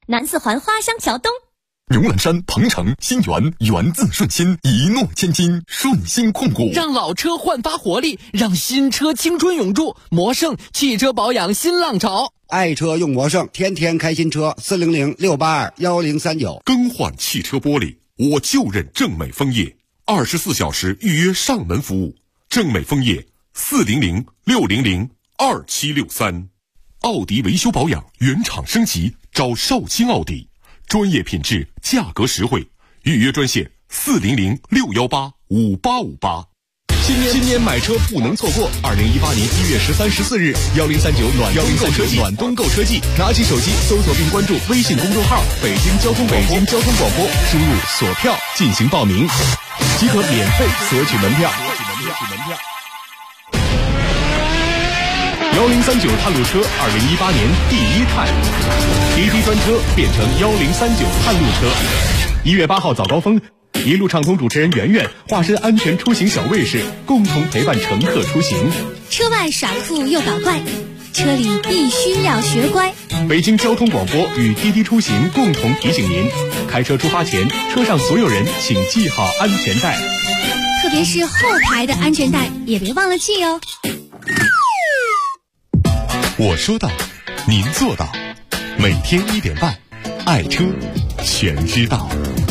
南四环花乡桥东。 牛栏山鹏城新源，源自顺心，一诺千金，顺心控股， 让老车焕发活力，让新车青春永驻。魔盛汽车保养新浪潮， 爱车用魔盛，天天开新车。400-682-1039。 更换汽车玻璃，我就认正美枫叶，24小时预约上门服务。正美枫叶400-600-2763。奥迪维修保养原厂升级，找绍兴奥迪，专业品质，价格实惠，预约专线400-618-5858。 新年买车不能错过！2018年1月13、14日，1039暖冬购车季，拿起手机搜索并关注微信公众号“北京交通广播”，输入锁票进行报名，即可免费索取门票。1039探路车2018年第一探，滴滴专车变成1039探路车。1月8号早高峰，一路畅通主持人圆圆化身安全出行小卫士，共同陪伴乘客出行。 车外耍酷又搞怪，车里必须要学乖。 北京交通广播与滴滴出行共同提醒您：开车出发前，车上所有人请系好安全带， 特别是后排的安全带也别忘了系哦。 我说到，您做到。每天1点半，爱车全知道。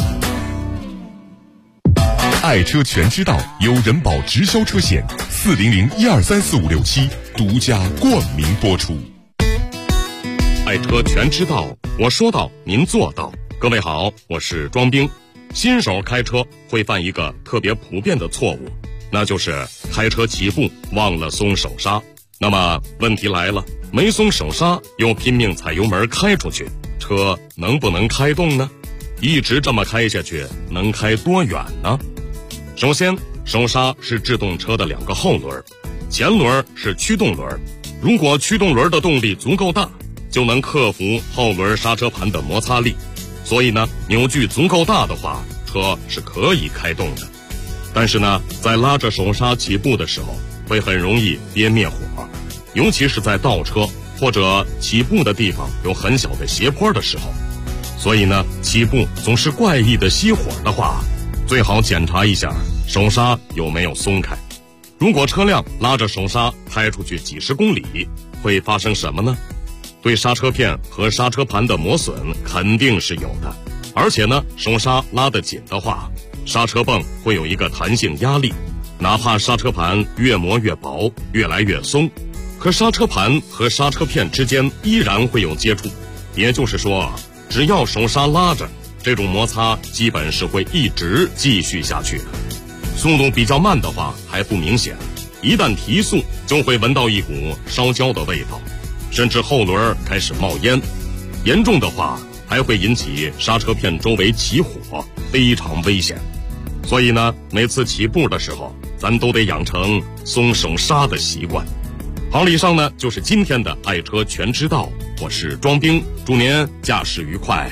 爱车全知道由人保直销车险400-1234567独家冠名播出。 爱车全知道，我说到，您做到。各位好，我是庄兵。新手开车会犯一个特别普遍的错误，那就是开车起步忘了松手刹。那么问题来了，没松手刹又拼命踩油门开出去，车能不能开动呢？一直这么开下去，能开多远呢？首先，手刹是制动车的2个后轮，前轮是驱动轮。如果驱动轮的动力足够大，就能克服后轮刹车盘的摩擦力，所以呢，扭矩足够大的话，车是可以开动的。但是呢，在拉着手刹起步的时候，会很容易憋灭火，尤其是在倒车或者起步的地方有很小的斜坡的时候。所以呢，起步总是怪异的熄火的话，最好检查一下手刹有没有松开。如果车辆拉着手刹开出去几十公里，会发生什么呢？对刹车片和刹车盘的磨损肯定是有的，而且呢，手刹拉得紧的话，刹车泵会有一个弹性压力，哪怕刹车盘越磨越薄，越来越松，可刹车盘和刹车片之间依然会有接触。也就是说，只要手刹拉着，这种摩擦基本是会一直继续下去的。速度比较慢的话还不明显，一旦提速就会闻到一股烧焦的味道，甚至后轮开始冒烟，严重的话还会引起刹车片周围起火，非常危险。所以呢，每次起步的时候，咱都得养成松手刹的习惯。好，以上呢就是今天的爱车全知道，我是庄兵，祝您驾驶愉快。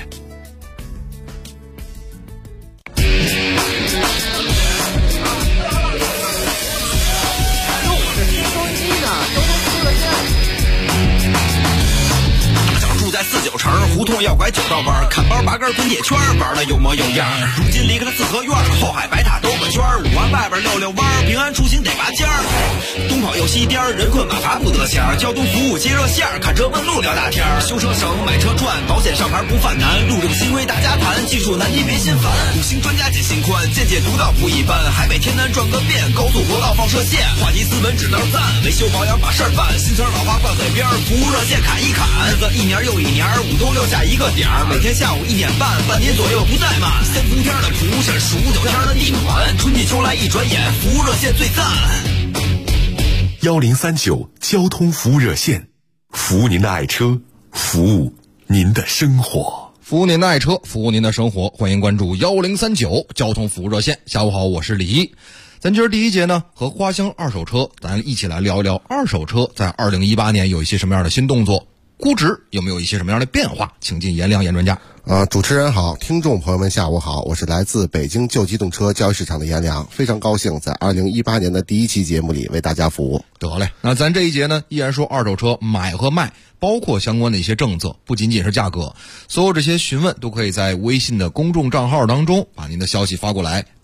49城胡同要拐9道弯，看包拔根滚铁圈，玩的有模有样。如今离开了四合院，后海白塔兜个圈，5环外边溜弯，平安出行得拔尖儿。东跑右西颠，人困马乏不得闲。交通服务接热线，看车问路聊大天。修车省，买车赚，保险上牌不犯难。路政新规大家谈，技术难题别心烦。5星专家解心宽，见解独到不一般。海北天南转个遍，高速国道放射线。话题斯文只能赞，维修保养把事儿办。新村老化灌嘴边，服务热线砍一砍。日子一年又一年，5都6下一个点儿，每天下午1点半，半年左右不怠慢。3伏天的蒲扇，数9天的地暖，春季秋来一转眼，服务热线最赞。 1039交通服务热线，服务您的爱车，服务您的生活， 服务您的爱车，服务您的生活。欢迎关注1039交通服务热线。下午好，我是李一。咱今儿第一节呢，和花乡二手车咱一起来聊一聊二手车在2018年有一些什么样的新动作。 估值有没有一些什么样的变化？请进颜良严专家。 主持人好，听众朋友们下午好，我是来自北京旧机动车交易市场的颜良，非常高兴在2018年的第一期节目里为大家服务。 得嘞，那咱这一节呢，依然说二手车买和卖，包括相关的一些政策，不仅仅是价格，所有这些询问都可以在微信的公众账号当中把您的消息发过来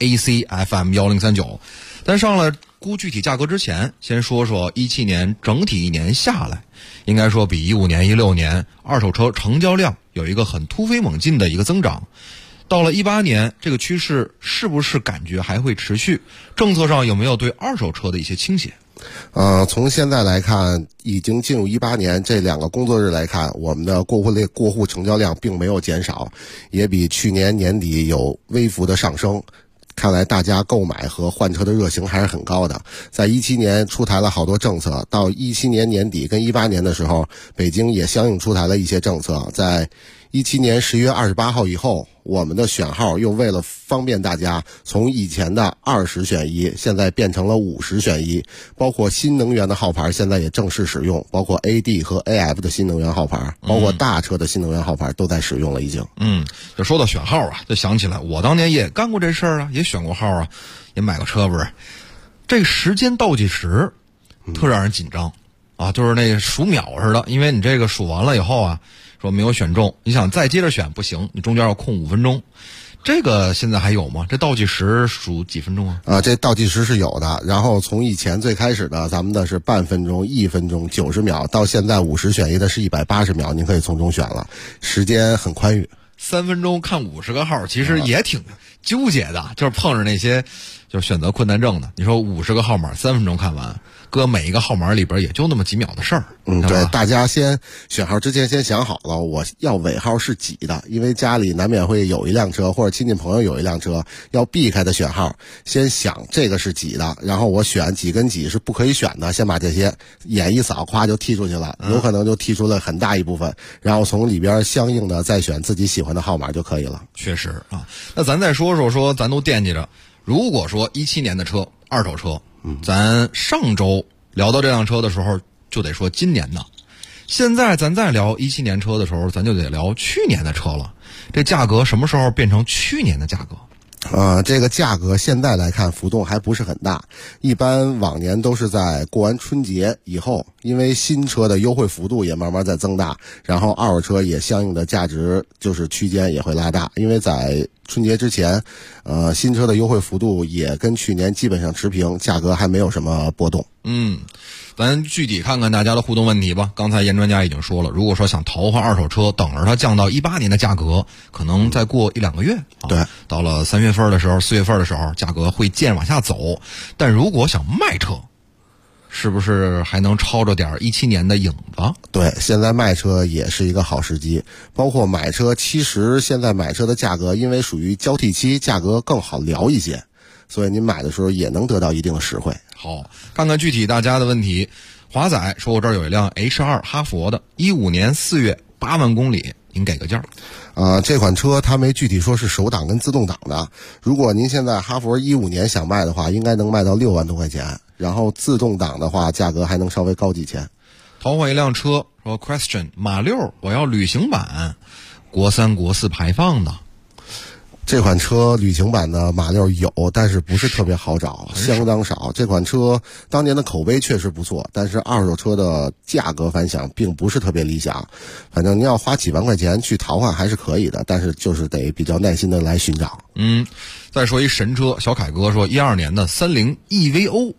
，ACFM1039。但上了估具体价格之前，先说说17年整体一年下来，应该说比15年、16年二手车成交量有一个很突飞猛进的一个增长。到了18年，这个趋势是不是感觉还会持续？政策上有没有对二手车的一些倾斜？ 从现在来看，已经进入18年这2个工作日来看，我们的过户成交量并没有减少，也比去年年底有微幅的上升。看来大家购买和换车的热情还是很高的。在17年出台了好多政策，到17年年底跟18年的时候，北京也相应出台了一些政策。在17年11月28号以后，我们的选号又为了方便大家，从以前的20选1，现在变成了50选1，包括新能源的号牌现在也正式使用，包括 AD 和 AF 的新能源号牌，包括大车的新能源号牌都在使用了已经。 就说到选号啊，就想起来我当年也干过这事儿啊，也选过号啊，也买过车不是。这个时间倒计时特让人紧张啊，就是那个数秒似的，因为你这个数完了以后啊，说没有选中，你想再接着选不行，你中间要空5分钟。这个现在还有吗？这倒计时数几分钟啊？ 这倒计时是有的。然后从以前最开始的咱们的是半分钟、1分钟、90秒，到现在50选1的是180秒，您可以从中选了，时间很宽裕。 3分钟看50个号，其实也挺纠结的，就是碰着那些就选择困难症的。你说50个号码3分钟看完，搁每一个号码里边也就那么几秒的事儿。 对，大家先选号之前先想好了，我要尾号是几的，因为家里难免会有一辆车，或者亲戚朋友有一辆车，要避开的选号，先想这个是几的，然后我选几跟几是不可以选的，先把这些眼一扫，咵就剔出去了，有可能就剔出了很大一部分，然后从里边相应的再选自己喜欢的号码就可以了。 确实啊，那咱再说咱都惦记着，如果说17年的车，二手车，咱上周聊到这辆车的时候，就得说今年的。现在咱再聊17年车的时候，咱就得聊去年的车了。这价格什么时候变成去年的价格？ 这个价格现在来看浮动还不是很大，一般往年都是在过完春节以后，因为新车的优惠幅度也慢慢在增大，然后二手车也相应的价值就是区间也会拉大，因为在春节之前，新车的优惠幅度也跟去年基本上持平，价格还没有什么波动。 咱具体看看大家的互动问题吧。刚才严专家已经说了，如果说想淘换二手车，等着它降到18年的价格，可能再过1-2个月， 对， 到了3月份的时候、4月份的时候，价格会渐往下走。但如果想卖车，是不是还能抄着点17年的影子？ 对，现在卖车也是一个好时机，包括买车，其实现在买车的价格因为属于交替期，价格更好聊一些，所以您买的时候也能得到一定的实惠。 好，看看具体大家的问题。华仔说，我这儿有一辆 H2 哈佛的，15年4月8万公里，您给个价。 这款车它没具体说是手挡跟自动挡的，如果您现在哈佛15年想卖的话，应该能卖到6万多块钱，然后自动挡的话价格还能稍微高几千。 淘换一辆车，说 Question 马6，我要旅行版，国3国4排放的。 这款车旅行版的马6有，但是不是特别好找，相当少。这款车当年的口碑确实不错，但是二手车的价格反响并不是特别理想。反正您要花几万块钱去淘换还是可以的，但是就是得比较耐心的来寻找。 再说一神车，小凯哥说12年的30 EVO，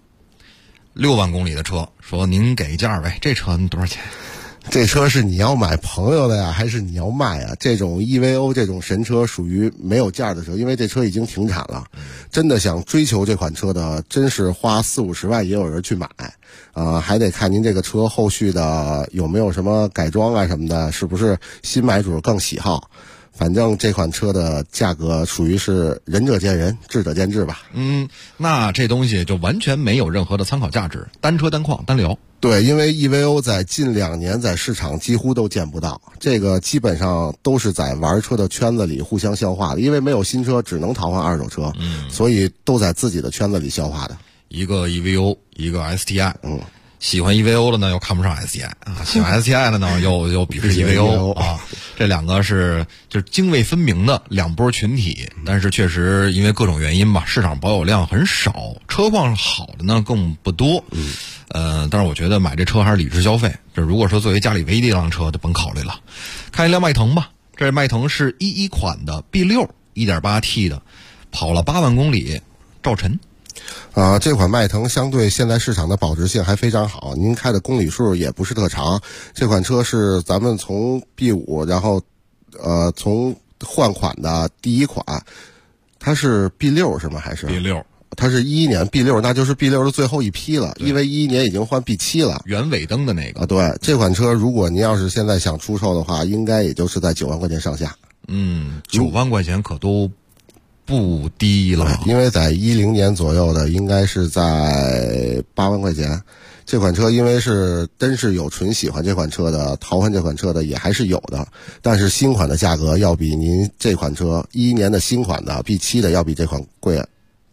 6万公里的车，说您给价呗，这车多少钱？ 这车是你要买朋友的呀，还是你要卖啊？这种 EVO 这种神车属于没有价的车，因为这车已经停产了。真的想追求这款车的，真是花40-50万也有人去买。还得看您这个车后续的有没有什么改装啊什么的，是不是新买主更喜好。反正这款车的价格属于是仁者见仁，智者见智吧。 那这东西就完全没有任何的参考价值，单车单况单聊。 对，因为 EVO 在近2年在市场几乎都见不到，这个基本上都是在玩车的圈子里互相消化的，因为没有新车，只能淘换二手车，所以都在自己的圈子里消化的。 一个 EVO， 一个 STI， 喜欢 EVO 的呢又看不上 STI 啊，喜欢 STI 的呢又鄙视 EVO 啊，这两个是就是泾渭分明的两波群体。但是确实因为各种原因吧，市场保有量很少，车况好的呢更不多。但是我觉得买这车还是理智消费。这如果说作为家里唯一的一辆车，就甭考虑了。看一辆迈腾吧，这迈腾是11款的 B6 1.8T 的，跑了8万公里，赵晨。 这款迈腾相对现在市场的保值性还非常好，您开的公里数也不是特长。这款车是咱们从 B5， 然后从换款的第一款，它是 B6 是吗？还是 B6？ 它是11年 B6， 那就是 B6 的最后一批了，因为11年已经换 B7 了， 原尾灯的那个。 对，这款车如果您要是现在想出售的话，应该也就是在9万块钱上下。 9万块钱可都不低了， 因为在10年左右的应该是在8万块钱。这款车因为是真是有纯喜欢这款车的、淘换这款车的也还是有的，但是新款的价格要比您这款车11年的新款的 B7 的要比这款贵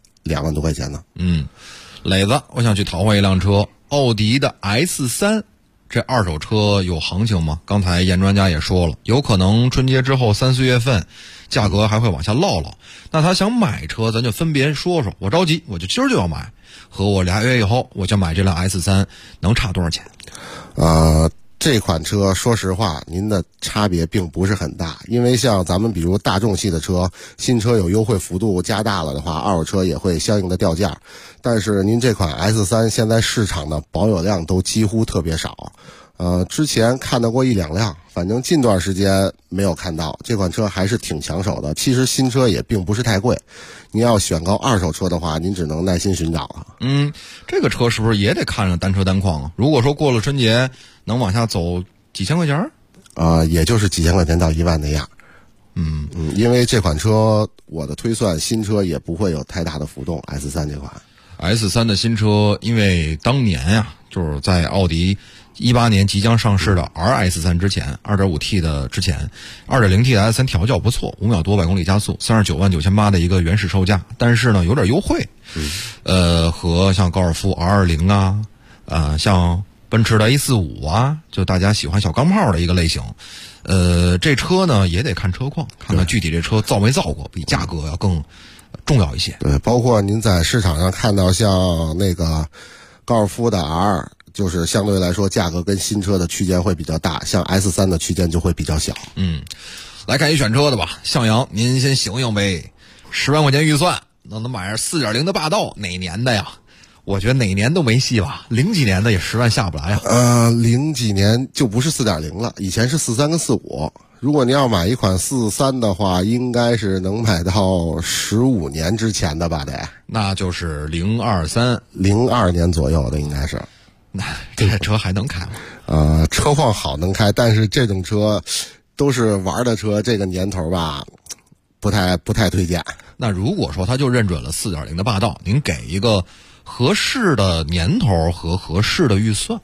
2万多块钱呢。 磊子，我想去淘换一辆车，奥迪的 S3， 这二手车有行情吗？刚才严专家也说了，有可能春节之后3、4月份价格还会往下落。那他想买车，咱就分别说说。我着急，我就今儿就要买，和我2月以后我就买这辆 S3， 能差多少钱？ 这款车说实话您的差别并不是很大，因为像咱们比如大众系的车，新车有优惠幅度加大了的话，二手车也会相应的掉价。但是您这款 S3 现在市场的保有量都几乎特别少，之前看到过1、2辆，反正近段时间没有看到。这款车还是挺抢手的，其实新车也并不是太贵，您要选购二手车的话，您只能耐心寻找了。 这个车是不是也得看着单车单况啊？如果说过了春节能往下走几千块钱？ 也就是几千块钱到1万那样。因为这款车我的推算新车也不会有太大的浮动。S3 这款 S3 的新车，因为当年呀，就是在奥迪18年即将上市的 RS3 之前 2.5T 的之前 2.0T 的 S3 调教不错，5秒多100公里加速，39万9800的一个原始售价，但是呢有点优惠。和像高尔夫 R20 啊，像奔驰的 A45 啊，就大家喜欢小钢炮的一个类型。这车呢也得看车况，看看具体这车造没造过，比价格要更重要一些。 对，包括您在市场上看到像那个高尔夫的 R， 就是相对来说价格跟新车的区间会比较大，像 S3 的区间就会比较小。 来看一选车的吧，向阳您先醒醒呗，10万块钱预算能买上 4.0 的霸道，哪年的呀？我觉得哪年都没戏吧，0几年的也10万下不来呀。 0几年就不是 4.0 了，以前是43跟45。如果您要买一款43的话，应该是能买到15年之前的吧得。 那就是 02年左右的应该是。 那这车还能开吗？ 车况好能开，但是这种车都是玩的车，这个年头吧不太推荐。 那如果说他就认准了 4.0 的霸道，您给一个合适的年头和合适的预算？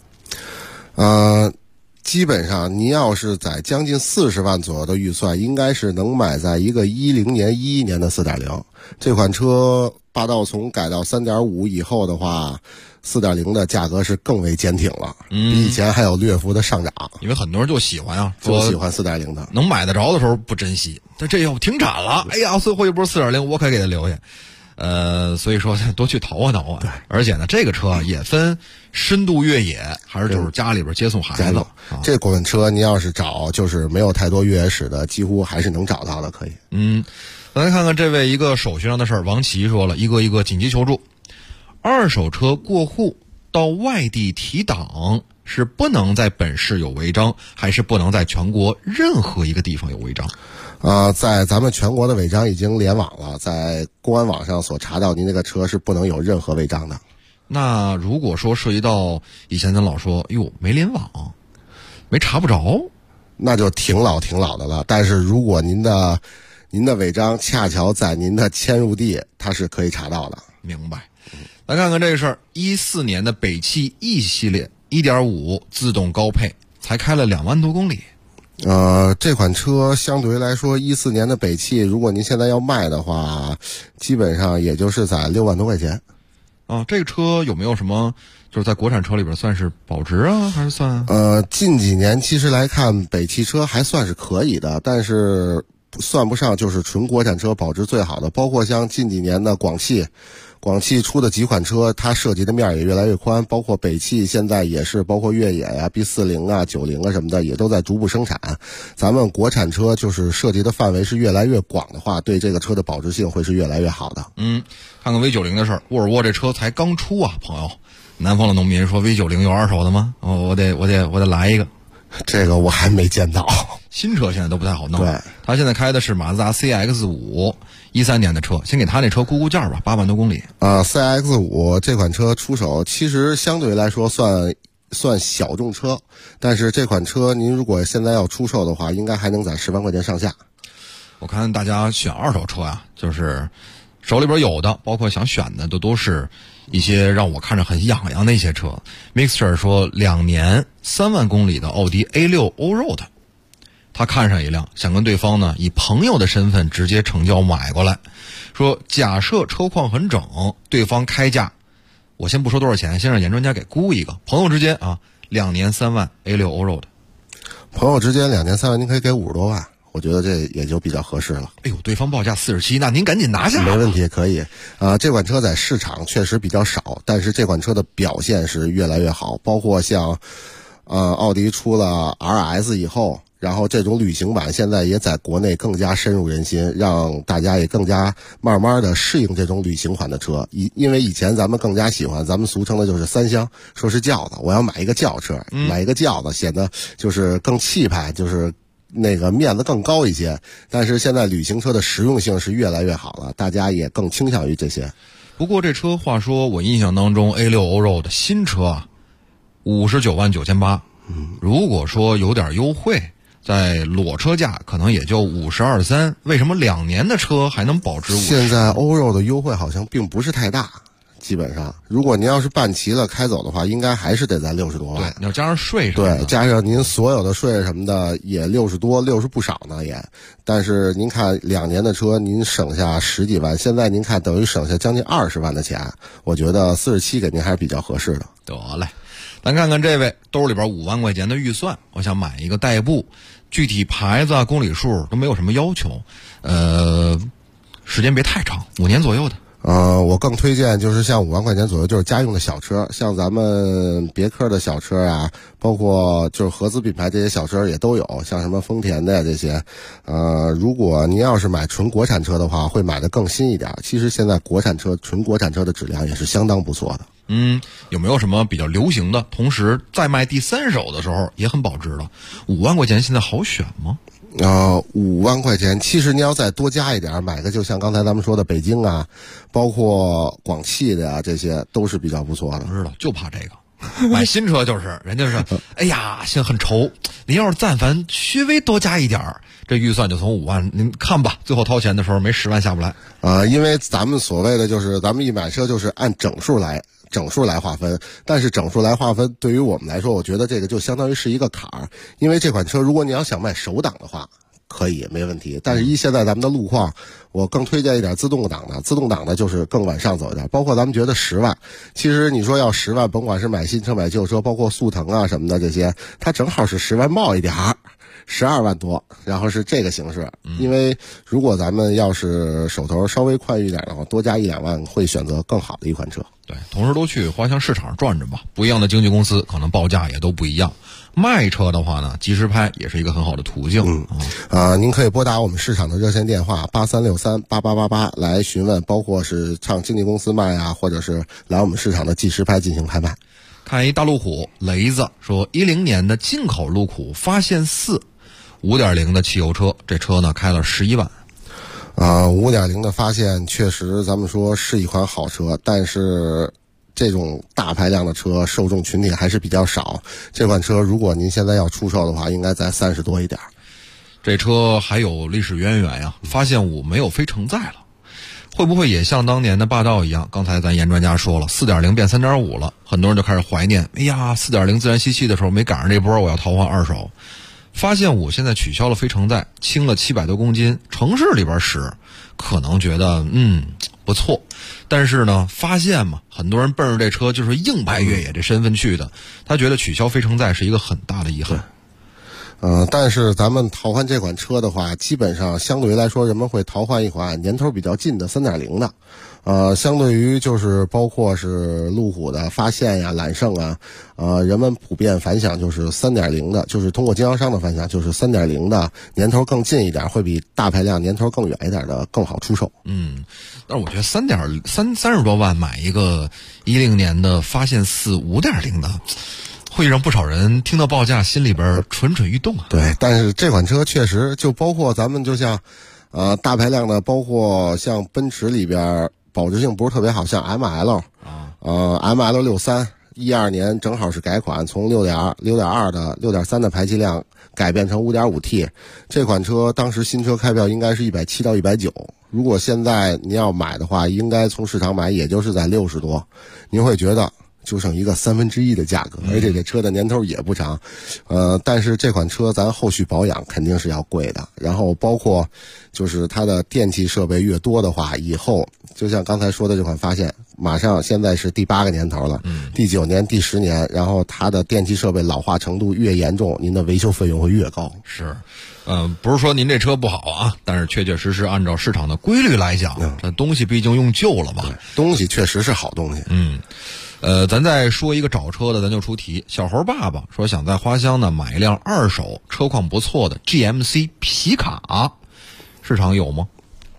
基本上您要是在将近40万左右的预算，应该是能买在一个10年、11年的 4.0。这款车霸道从改到 3.5 以后的话，4.0 的价格是更为坚挺了，比以前还有略幅的上涨。 因为很多人就喜欢啊， 就喜欢 4.0 的， 能买得着的时候不珍惜，但这要停产了，哎呀，最后一波 4.0 我可给他留下。所以说多去淘换淘换。而且呢，这个车也分深度越野，还是就是家里边接送孩子。 这款车你要是找就是没有太多越野史的，几乎还是能找到的，可以。 咱来看看这位一个手续上的事儿。王琦说了，一个紧急求助，二手车过户到外地提档是不能在本市有违章，还是不能在全国任何一个地方有违章？ 在咱们全国的违章已经联网了，在公安网上所查到您这个车是不能有任何违章的。 那如果说涉及到以前咱老说没联网没查不着， 那就挺老的了。但是如果您的违章恰巧在您的迁入地，它是可以查到的。 明白。来看看这个事儿，14年的北汽 E 系列 1.5 自动高配才开了2万多公里。 这款车相对来说14年的北汽，如果您现在要卖的话，基本上也就是在6万多块钱。 啊，这个车有没有什么就是在国产车里边算是保值啊，还是算？ 近几年其实来看，北汽车还算是可以的，但是算不上就是纯国产车保值最好的。包括像近几年的广汽出的几款车，它涉及的面也越来越宽，包括北汽现在也是，包括越野呀、B40啊、90啊什么的，也都在逐步生产。咱们国产车就是涉及的范围是越来越广的话，对这个车的保值性会是越来越好的。 看看 V90的事儿，沃尔沃这车才刚出啊，朋友。南方的农民说 V90 有二手的吗？我得来一个。 这个我还没见到。 新车现在都不太好弄。 对， 他现在开的是马自达 CX-5，13年的车。先给他那车估估价吧，8万多公里。 CX-5这款车出手，其实相对来说算小众车，但是这款车您如果现在要出售的话，应该还能在10万块钱上下。 我看大家选二手车啊，就是手里边有的，包括想选的都是一些让我看着很痒痒的一些车。Mixer 说2年3万公里的奥迪 A6 Allroad， 他看上一辆，想跟对方呢以朋友的身份直接成交买过来。说假设车况很整，对方开价，我先不说多少钱，先让严专家给估一个。朋友之间啊，2年3万 A6 Allroad， 朋友之间2年3万，您可以给50多万。我觉得这也就比较合适了。 哎呦，对方报价47，那您赶紧拿下。 没问题，可以。这款车在市场确实比较少，但是这款车的表现是越来越好。包括像，奥迪出了 RS 以后，然后这种旅行版现在也在国内更加深入人心，让大家也更加慢慢的适应这种旅行款的车。因为以前咱们更加喜欢，咱们俗称的就是3厢，说是轿子，我要买一个轿车，买一个轿子显得就是更气派，就是那个面子更高一些。但是现在旅行车的实用性是越来越好了，大家也更倾向于这些。 不过这车话说我印象当中 A6 Allroad 的新车啊59万9800，如果说有点优惠，在裸车价可能也就52.3，为什么2年的车还能保值50？ 现在欧肉的优惠好像并不是太大，基本上如果您要是办齐了开走的话，应该还是得在60多万。 对，你要加上税什么的， 对，加上您所有的税什么的也60多，60不少呢也。但是您看2年的车，您省下10几万，现在您看等于省下将近20万的钱，我觉得47给您还是比较合适的。 得嘞，咱看看这位兜里边5万块钱的预算，我想买一个代步，具体牌子啊、公里数都没有什么要求，时间别太长，5年左右的。 我更推荐就是像5万块钱左右，就是家用的小车，像咱们别克的小车啊，包括就是合资品牌这些小车也都有，像什么丰田的呀这些。如果您要是买纯国产车的话，会买的更新一点。其实现在纯国产车的质量也是相当不错的。 有没有什么比较流行的，同时在卖第3手的时候也很保值的？5万块钱现在好选吗 ？5万块钱，其实你要再多加一点，买个就像刚才咱们说的北京啊，包括广汽的啊，这些都是比较不错的。 知道，就怕这个。买新车就是人家是，哎呀，现在很愁。您要是但凡稍微多加一点，这预算就从5万，您看吧，最后掏钱的时候没10万下不来。 因为咱们所谓的就是咱们一买车就是按整数来划分，但是整数来划分对于我们来说，我觉得这个就相当于是一个坎儿。因为这款车如果你要想卖手挡的话，可以没问题，但是现在咱们的路况，我更推荐一点自动挡的就是更往上走一点。包括咱们觉得10万，其实你说要10万，甭管是买新车买旧车，包括速腾啊什么的这些，它正好是10万冒一点，12万多，然后是这个形式。因为如果咱们要是手头稍微宽裕一点的话，多加1-2万会选择更好的一款车。 对，同时都去花乡市场上转转吧，不一样的经纪公司可能报价也都不一样。卖车的话呢，即时拍也是一个很好的途径。 您可以拨打我们市场的热线电话83638888来询问，包括是上经纪公司卖啊，或者是来我们市场的即时拍进行拍卖。 看一大路虎雷子说，10年的进口路虎发现4 5.0 的汽油车，这车呢开了11万。 5.0 的发现确实咱们说是一款好车，但是这种大排量的车受众群体还是比较少。这款车如果您现在要出售的话，应该在30多一点。 这车还有历史渊源呀，发现5没有非承载了，会不会也像当年的霸道一样？刚才咱严专家说了 4.0 变 3.5 了，很多人就开始怀念，哎呀 4.0 自然吸气的时候没赶上这波，我要淘换二手。发现5现在取消了非承载，轻了700多公斤，城市里边使可能觉得不错。但是呢，发现嘛，很多人奔着这车就是硬派越野这身份去的，他觉得取消非承载是一个很大的遗憾。 但是咱们淘换这款车的话，基本上相对于来说，人们会淘换一款年头比较近的 3.0 的。相对于就是包括是路虎的发现呀、揽胜啊，人们普遍反响就是 3.0 的，就是通过经销商的反响，就是 3.0 的年头更近一点，会比大排量年头更远一点的更好出售。 但是我觉得30多万买一个10年的发现4 5.0 的。会让不少人听到报价心里边蠢蠢欲动啊。 对，但是这款车确实就包括咱们就像大排量的，包括像奔驰里边保值性不是特别好，像 ML ML63 12年正好是改款，从6.2的6.3的排气量改变成 5.5T。 这款车当时新车开票应该是170到190，如果现在您要买的话，应该从市场买也就是在60多，您会觉得就剩一个1/3的价格，而且这车的年头也不长。但是这款车咱后续保养肯定是要贵的，然后包括就是它的电气设备越多的话，以后就像刚才说的这款发现，马上现在是第8个年头了，第9年、第10年，然后它的电气设备老化程度越严重，您的维修费用会越高。 是，不是说您这车不好啊，但是确确实实按照市场的规律来讲，这东西毕竟用旧了嘛， 东西确实是好东西。 咱再说一个找车的，咱就出题。小猴爸爸说想在花乡呢买一辆2手车况不错的 GMC 皮卡，市场有吗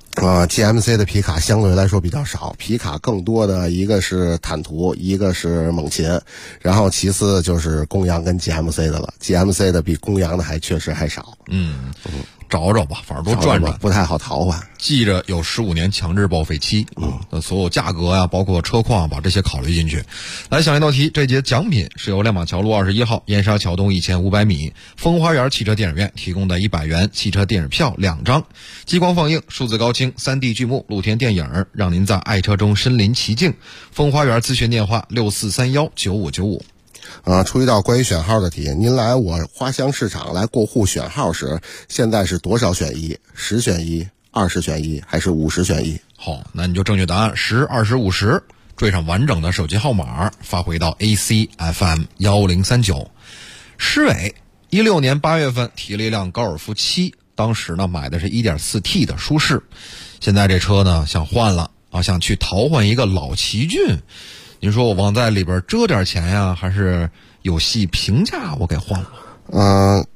？GMC 的皮卡相对来说比较少，皮卡更多的一个是坦途，一个是猛禽，然后其次就是公羊跟 GMC 的了。GMC 的比公羊的还确实还少。找找吧，反正都转转，不太好淘换。 记着有15年强制报废期，所有价格呀，包括车况，把这些考虑进去。来想一道题，这节奖品是由亮马桥路21号燕莎桥东1500米风花园汽车电影院提供的100元汽车电影票2张，激光放映、数字高清、3D 剧目、露天电影，让您在爱车中身临其境。风花园咨询电话64319595。 出一道关于选号的题，您来我花乡市场来过户选号时，现在是多少选1？ 10选1、20选1，还是50选1？ 好，那你就正确答案10、20、50，缀上完整的手机号码，发回到 ACFM 1039。施伟16年8月份提了一辆高尔夫7，当时呢买的是 1.4T 的舒适，现在这车呢想换了啊，想去淘换一个老奇骏。您说我往在里边遮点钱呀，还是有戏平价我给换了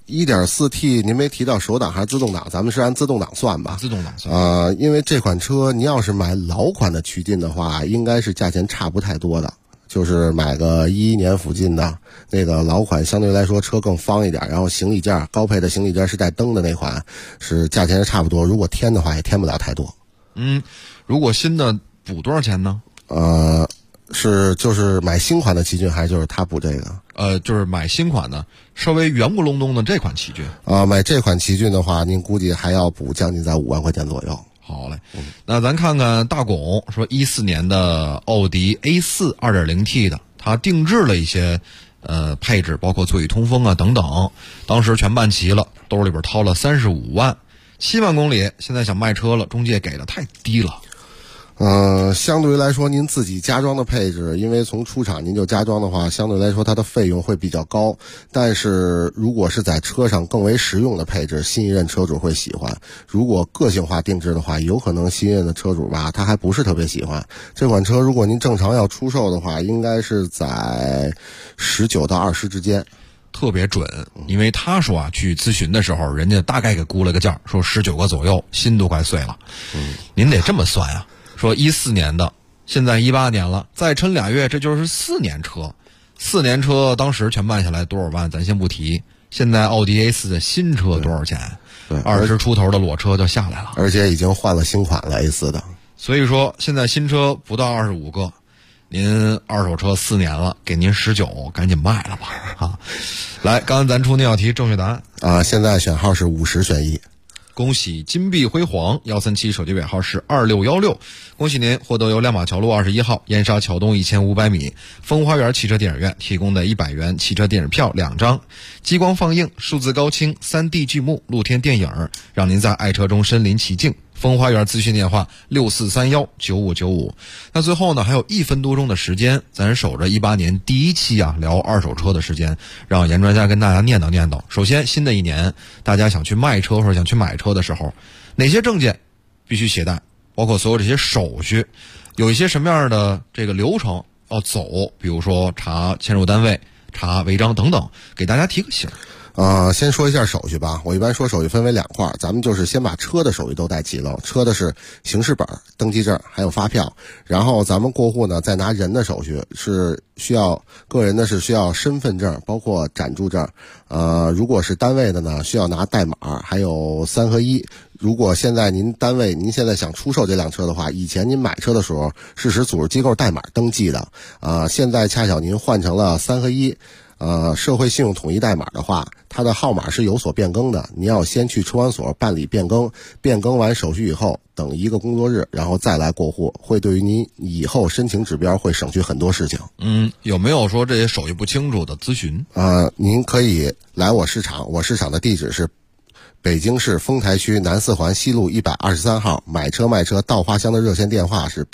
？1.4T 您没提到手挡还是自动挡，咱们是按自动挡算吧。 自动挡算。 因为这款车您要是买老款的奇骏的话，应该是价钱差不太多的，就是买个11年附近的那个老款，相对来说车更方一点，然后行李架高配的行李架是带灯的那款，是价钱是差不多，如果添的话也添不了太多。 如果新的补多少钱呢？ 就是买新款的奇骏，还是就是他补这个？ 就是买新款的，稍微圆不隆咚的这款奇骏。 买这款奇骏的话，您估计还要补将近在5万块钱左右。 好嘞，那咱看看大拱说14年的奥迪 A4 2.0T 的，他定制了一些配置，包括座椅通风啊等等，当时全办齐了，兜里边掏了35万，7万公里，现在想卖车了，中介给的太低了。 相对来说您自己加装的配置，因为从出厂您就加装的话，相对来说它的费用会比较高，但是如果是在车上更为实用的配置，新一任车主会喜欢。如果个性化定制的话，有可能新一任的车主吧他还不是特别喜欢。这款车如果您正常要出售的话，应该是在19到20之间。 特别准，因为他说啊，去咨询的时候人家大概给估了个价，说19个左右，心都快碎了。您得这么算啊，说14年的，现在18年了，再抻2月，这就是4年车。4年车当时全办下来多少万咱先不提，现在奥迪 A4 的新车多少钱？20出头的裸车就下来了， 而且已经换了新款了 A4 的。 所以说现在新车不到25个，您二手车4年了，给您19，赶紧卖了吧啊！来，刚才咱出那道题正确答案现在选号是50选1。 恭喜金碧辉煌137，手机尾号是2616，恭喜您获得由亮马桥路21号燕莎桥东1500米风花园汽车电影院提供的100元汽车电影票2张，激光放映、数字高清、3D 剧目、露天电影，让您在爱车中身临其境。 枫花园咨询电话64319595。那最后呢，还有1分多钟的时间，咱守着18年第1期啊，聊二手车的时间，让严专家跟大家念叨念叨。首先，新的一年，大家想去卖车或者想去买车的时候，哪些证件必须携带，包括所有这些手续，有一些什么样的这个流程要走，比如说查签入单位、查违章等等，给大家提个醒。 先说一下手续吧。我一般说手续分为2块，咱们就是先把车的手续都带齐了，车的是行驶本、登记证还有发票，然后咱们过户呢再拿人的手续，是需要个人的是需要身份证，包括暂住证，如果是单位的呢需要拿代码，还有3合1。如果现在您单位您现在想出售这辆车的话，以前您买车的时候是使组织机构代码登记的，现在恰巧您换成了3合1。社会信用统一代码的话，它的号码是有所变更的，你要先去车管所办理变更，变更完手续以后，等1个工作日，然后再来过户，会对于您以后申请指标会省去很多事情。 有没有说这些手续不清楚的咨询？ 您可以来我市场，我市场的地址是北京市丰台区南4环西路123号，买车卖车到花乡的热线电话是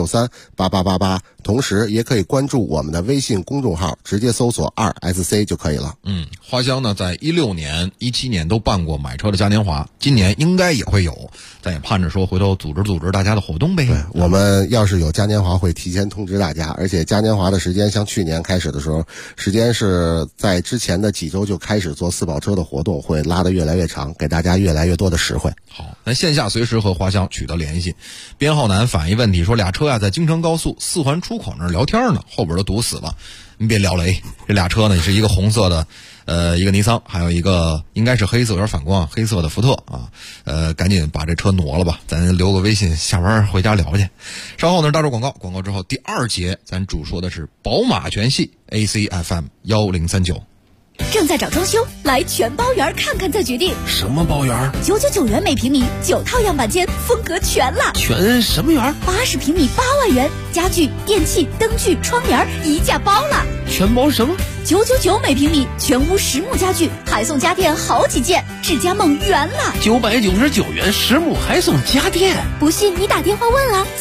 83638888，同时也可以关注我们的微信公众号，直接搜索2SC 就可以了。 花乡呢在16年、17年都办过买车的嘉年华，今年应该也会有，咱也盼着说回头组织大家的活动呗。 对，我们要是有嘉年华会提前通知大家，而且嘉年华的时间像去年开始的时候，时间是在之前的几周就开始做4保车的活动，会拉得越来越长，给大家越来越多的实惠。 好，那线下随时和花乡取得联系。编号男反映问题说，俩车呀在京承高速4环出口那儿聊天呢，后边都堵死了。你别聊雷，这俩车呢是一个红色的一个尼桑，还有一个应该是黑色有点反光黑色的福特啊，赶紧把这车挪了吧，咱留个微信，下班回家聊去。稍后呢大众广告之后第2节咱主说的是宝马全系 ACFM 1039。 正在找装修，来全包园看看再决定。 什么包园 ？999元每平米，9套样板间，风格全了。 全什么园 ？80平米8万元，家具、电器、灯具、窗帘一价包了。 全包什么 ？999每平米，全屋实木家具，还送家电好几件，智家梦圆了。 999元实木还送家电， 不信你打电话问啊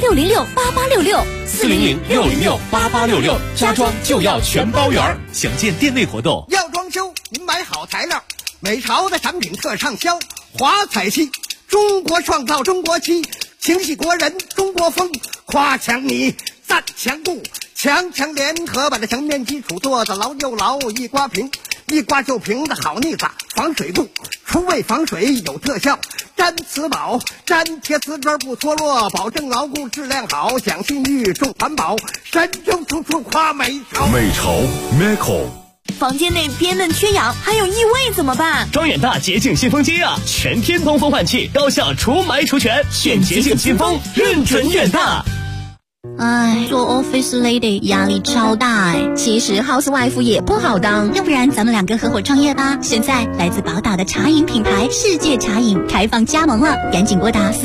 ，400-606-8866，400-606-8866， 家装就要全包圆。详见店内活动。 要装修，您买好材料，美朝的产品特畅销，华彩漆，中国创造中国漆，情系国人中国风，夸强你赞强固，强联合把这墙面基础做得牢又牢，一刮平，一刮就平的好腻子，防水固，除味防水有特效，粘瓷宝，粘贴瓷砖不脱落，保证牢固质量好，讲信誉重环保，神州处处夸美朝。 美朝 Meco。 房间内憋闷缺氧，还有异味怎么办？ 装远大洁净新风机啊，全天通风换气，高效除霾除醛，选洁净新风，认准远大。 做 office lady 压力超大其实 housewife 也不好当， 要不然咱们2个合伙创业吧。现在来自宝岛的茶饮品牌世界茶饮开放加盟了，赶紧拨打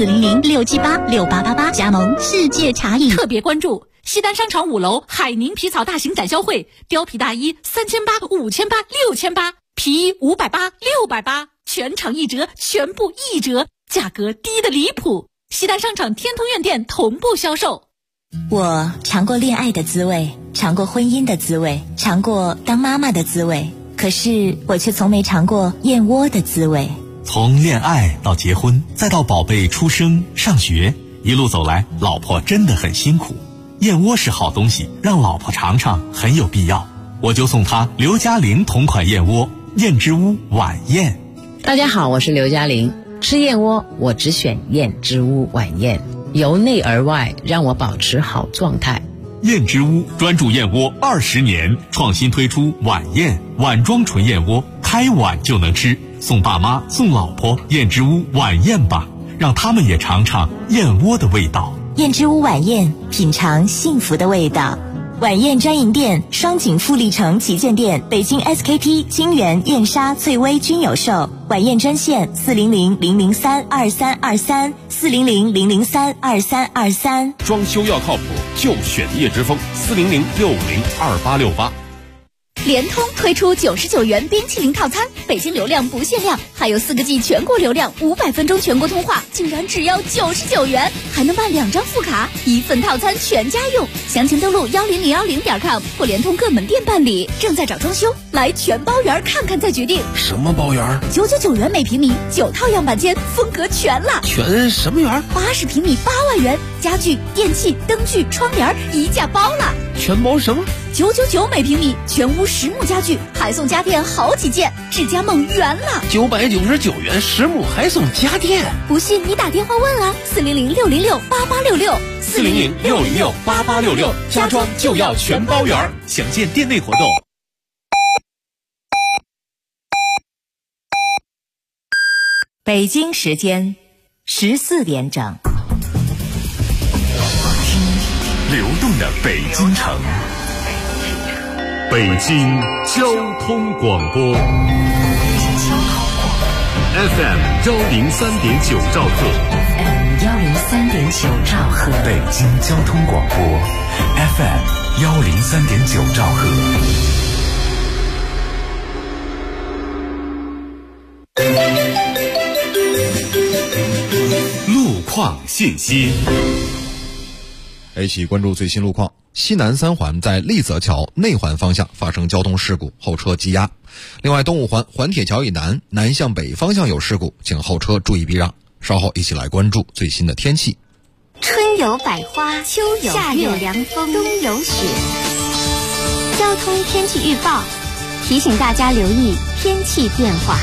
400-678-6888加盟世界茶饮。 特别关注西单商场5楼海宁皮草大型展销会，貂皮大衣3800、5800、6800，皮衣580、680，全场1折，全部1折，价格低得离谱。西单商场天通苑店同步销售。 我尝过恋爱的滋味，尝过婚姻的滋味，尝过当妈妈的滋味，可是我却从没尝过燕窝的滋味。 从恋爱到结婚，再到宝贝出生上学，一路走来，老婆真的很辛苦。燕窝是好东西，让老婆尝尝很有必要。我就送她刘嘉玲同款燕窝，燕之屋晚宴。 大家好，我是刘嘉玲。吃燕窝我只选燕之屋晚宴，由内而外让我保持好状态。 燕之屋专注燕窝20年，创新推出晚宴碗装纯燕窝，开碗就能吃，送爸妈送老婆燕之屋晚宴吧，让他们也尝尝燕窝的味道。 燕之屋晚宴，品尝幸福的味道。晚宴专营店双井富力城旗舰店，北京 SKP、金源、燕莎、翠微均有售。晚宴专线400-003-2323 400-003-2323。 装修要靠谱，就选叶之峰，400-650-2868。 联通推出99元冰淇淋套餐，北京流量不限量，还有4个G 全国流量，500分钟全国通话，竟然只要99元，还能办2张副卡，1份套餐全家用。详情登录10010.com 或联通各门店办理。正在找装修，来全包园看看再决定。 什么包园 ？999元每平米，9套样板间，风格全了。 全什么园 ？80平米8万元，家具、电器、灯具、窗帘一价包了。 全包什么 ？999每平米，全屋实木家具，还送家电好几件，智家梦圆了。 999元实木还送家电， 不信你打电话问啊，400-606-8866。 400-606-8866，家装就要全包圆，详见店内活动。 北京时间14点整。 流动的北京城，北京交通广播 FM 103.9兆赫 103.9兆赫， 北京交通广播 FM 103.9兆赫。路况信息。 一起关注最新路况。西南3环在立泽桥内环方向发生交通事故，后车积压。另外，东5环环铁桥以南南向北方向有事故，请后车注意避让。稍后一起来关注最新的天气。 春有百花，秋有夏有凉风，冬有雪。交通天气预报提醒大家留意天气变化。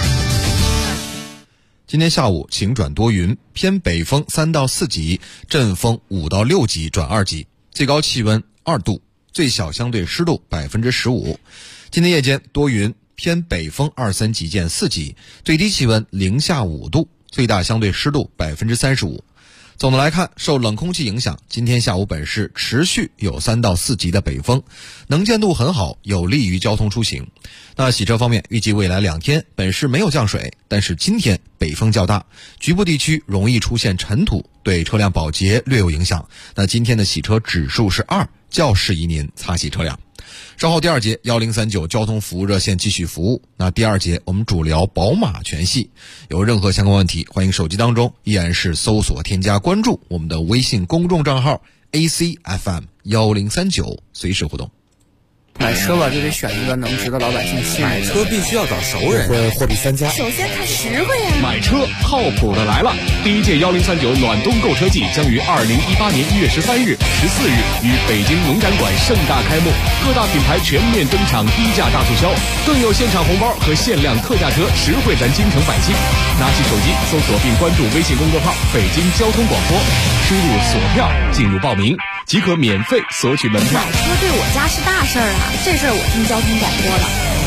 今天下午晴转多云，偏北风3到4级，阵风5到6级转2级，最高气温2度，最小相对湿度15%。今天夜间多云，偏北风2、3级见4级，最低气温零下5度，最大相对湿度35%。总的来看，受冷空气影响，今天下午本市持续有3到4级的北风，能见度很好，有利于交通出行。那洗车方面，预计未来2天本市没有降水，但是今天北风较大，局部地区容易出现尘土，对车辆保洁略有影响。那今天的洗车指数是2，较适宜您擦洗车辆。稍后第2节1039交通服务热线继续服务。那第2节我们主聊宝马全系，有任何相关问题，欢迎手机当中依然是搜索添加关注我们的微信公众账号 ACFM 1039，随时互动。 买车吧，就得选一个能值得老百姓信任。 买车必须要找熟人，会货比三家。 首先看实惠呀。 买车靠谱的来了！第1届1039暖冬购车季将于2018年1月13日、14日于北京农展馆盛大开幕，各大品牌全面登场，低价大促销，更有现场红包和限量特价车，实惠咱京城百姓。拿起手机搜索并关注微信公众号“北京交通广播”，输入索票进入报名，即可免费索取门票。 买车对我家是大事儿啊，这事儿我听交通广播了。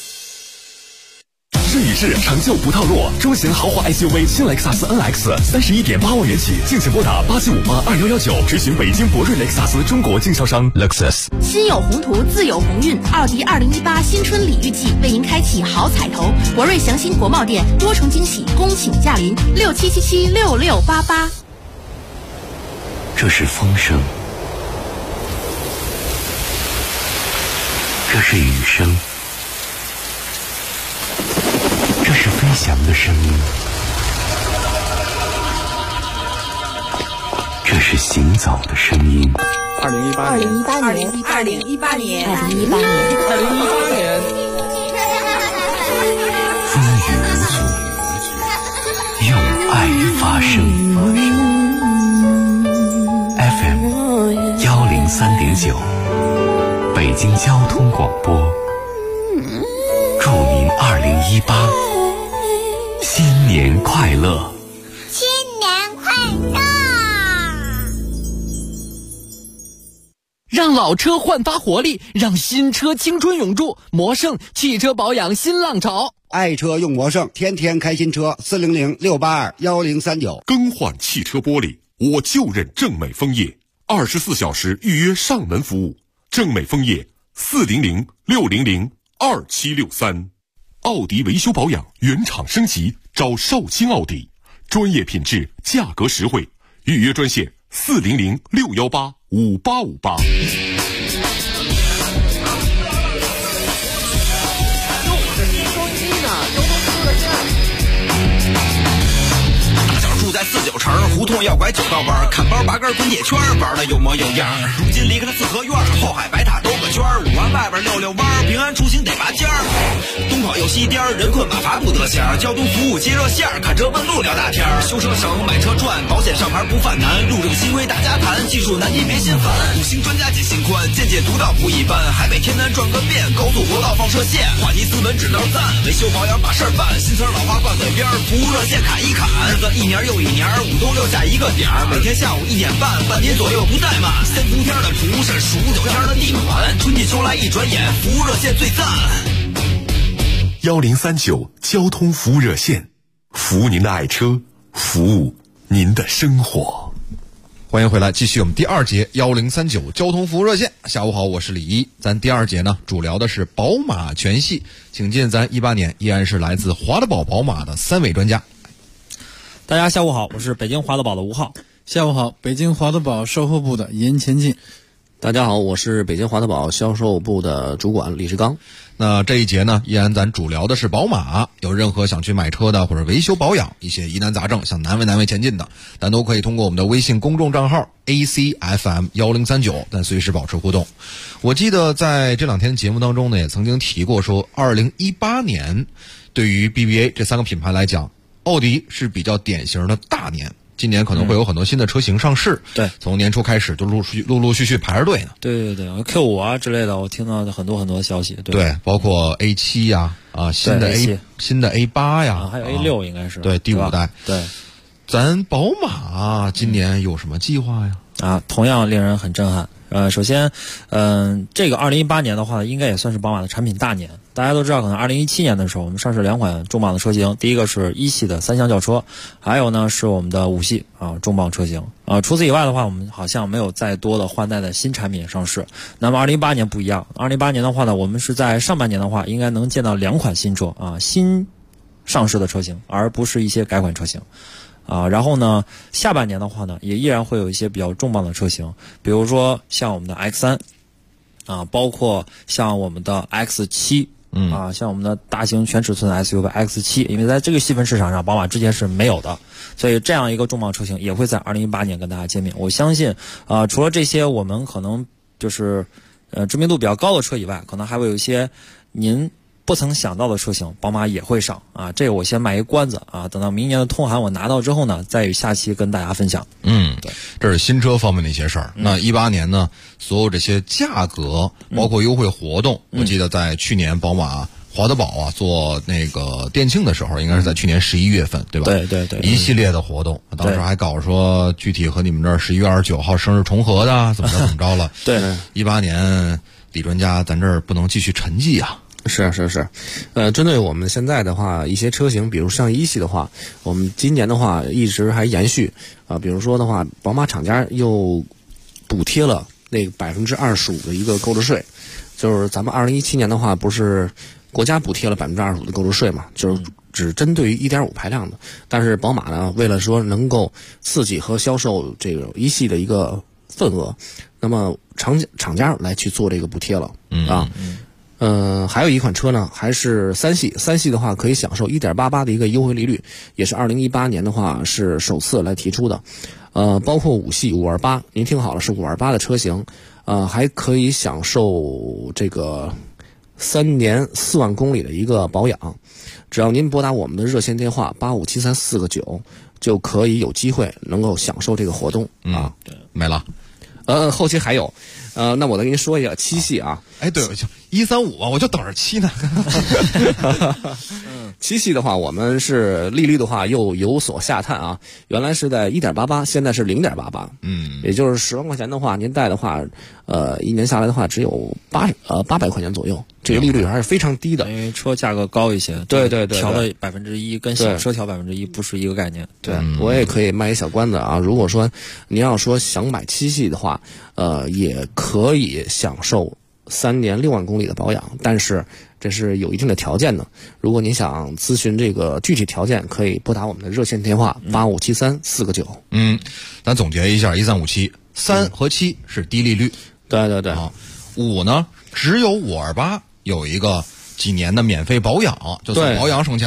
试一试，成就不套路。中型豪华 SUV 新雷克萨斯 NX 31.8万元起，敬请拨打87582119，咨询北京博瑞雷克萨斯中国经销商 Lexus。 心有宏图，自有鸿运。奥迪2018新春礼遇季为您开启好彩头，博瑞祥鑫国贸店多重惊喜，恭请驾临67776688。 这是风声，这是雨声，这是飞翔的声音，这是行走的声音。 2018年， 风雨无阻，用爱发声。FM 103.9，北京交通广播，祝您2018新年快乐！ 新年快乐！ 让老车焕发活力，让新车青春永驻。魔胜汽车保养新浪潮， 爱车用魔胜，天天开新车。400-682-1039， 更换汽车玻璃，我就认正美枫叶，24小时预约上门服务。正美枫叶400-600-2763。奥迪维修保养原厂升级，找绍兴奥迪，专业品质，价格实惠。预约专线400-618-5858。 在49城，胡同要拐9道弯，看包拔根滚铁圈，玩的有模有样。如今离开了四合院，后海白塔兜个圈，5环外边溜溜弯，平安出行得拔尖儿。东跑又西颠，人困马乏不得闲，交通服务接热线，看车问路聊大天，修车省买车赚，保险上牌不犯难，路政新规大家谈，技术难题别心烦，五星专家解心宽，见解独到不一般，海北天南转个遍，高速国道放射线，华尼斯门指道赞，维修保养把事儿办，新词老话挂嘴边，服务热线砍一砍，日子一年又一年，5都6下一个点儿，每天下午1点半，半年左右不怠慢，3伏天的厨是数9天的地盘，春季秋来一转眼，服务热线最赞。 1039交通服务热线，服务您的爱车，服务您的生活。 欢迎回来，继续我们第2节1039交通服务热线。下午好，我是李一。咱第2节呢，主聊的是宝马全系，请进咱18年依然是来自华德宝宝马的3位专家。 大家下午好，我是北京华德宝的吴浩。 下午好，北京华德宝售后部的严前进。 大家好，我是北京华德宝销售部的主管李志刚。 那这一节呢，依然咱主聊的是宝马。有任何想去买车的或者维修保养一些疑难杂症想难为前进的，咱都可以通过我们的微信公众账号 ACFM1039，咱随时保持互动。我记得在这2天节目当中呢，也曾经提过说2018年对于 BBA 这3个品牌来讲，奥迪是比较典型的大年。今年可能会有很多新的车型上市， 对， 从年初开始就陆陆续续排着队呢。 对 Q5 啊之类的，我听到很多消息。 对，包括 A7 呀，新的 A8 呀， 还有 A6 应该是对第5代。 对， 咱宝马今年有什么计划呀？ 同样令人很震撼。首先，这个2018年的话，应该也算是宝马的产品大年。大家都知道，可能2017年的时候，我们上市2款重磅的车型，第一个是1系的3厢轿车，还有呢是我们的5系重磅车型。除此以外的话，我们好像没有再多的换代的新产品上市。那么2018年不一样，2018年的话呢，我们是在上半年的话，应该能见到2款新车新上市的车型，而不是一些改款车型。然后呢，下半年的话呢，也依然会有一些比较重磅的车型，比如说像我们的 X3，包括像我们的 X7，像我们的大型全尺寸的 SUV X7，因为在这个细分市场上，宝马之前是没有的，所以这样一个重磅车型也会在2018年跟大家见面。我相信，除了这些我们可能就是知名度比较高的车以外，可能还会有一些您不曾想到的车型，宝马也会上这个我先卖一关子等到明年的通函我拿到之后呢，再与下期跟大家分享。 对，这是新车方面的一些事儿。那18年呢，所有这些价格包括优惠活动，我记得在去年宝马华德宝做那个店庆的时候，应该是在去年11月份，对吧？ 对， 一系列的活动，当时还搞说具体和你们这儿11月29号生日重合的，怎么着了？ 对 ，18年李专家，咱这儿不能继续沉寂啊。 是，针对我们现在的话，一些车型，比如像1系的话，我们今年的话一直还延续比如说的话，宝马厂家又补贴了那个25%的一个购置税，就是咱们2017年的话，不是国家补贴了25%的购置税嘛，就是只针对于1.5排量的，但是宝马呢，为了说能够刺激和销售这个1系的一个份额，那么厂家来去做这个补贴了还有一款车呢，还是3系的话可以享受 1.88 的一个优惠利率，也是2018年的话是首次来提出的。包括5系528，您听好了，是528的车型，还可以享受这个3年4万公里的一个保养，只要您拨打我们的热线电话857349，就可以有机会能够享受这个活动没了。 后期还有。那我再跟您说一下7系对，135啊，我就等着7呢。 7系的话，我们是利率的话又有所下探原来是在 1.88， 现在是 0.88，也就是10万块钱的话，您贷的话，一年下来的话只有800块钱左右，这个利率还是非常低的， 因为车价格高一些， 对， 调了1%，跟小车调1%不是一个概念。 对，我也可以卖一小关子如果说您要说想买7系的话，也可以享受3年6万公里的保养，但是这是有一定的条件的。如果您想咨询这个具体条件，可以拨打我们的热线电话857349。 咱总结一下，13573和7是低利率， 对 ，5呢只有528有一个几年的免费保养，就算保养省钱了。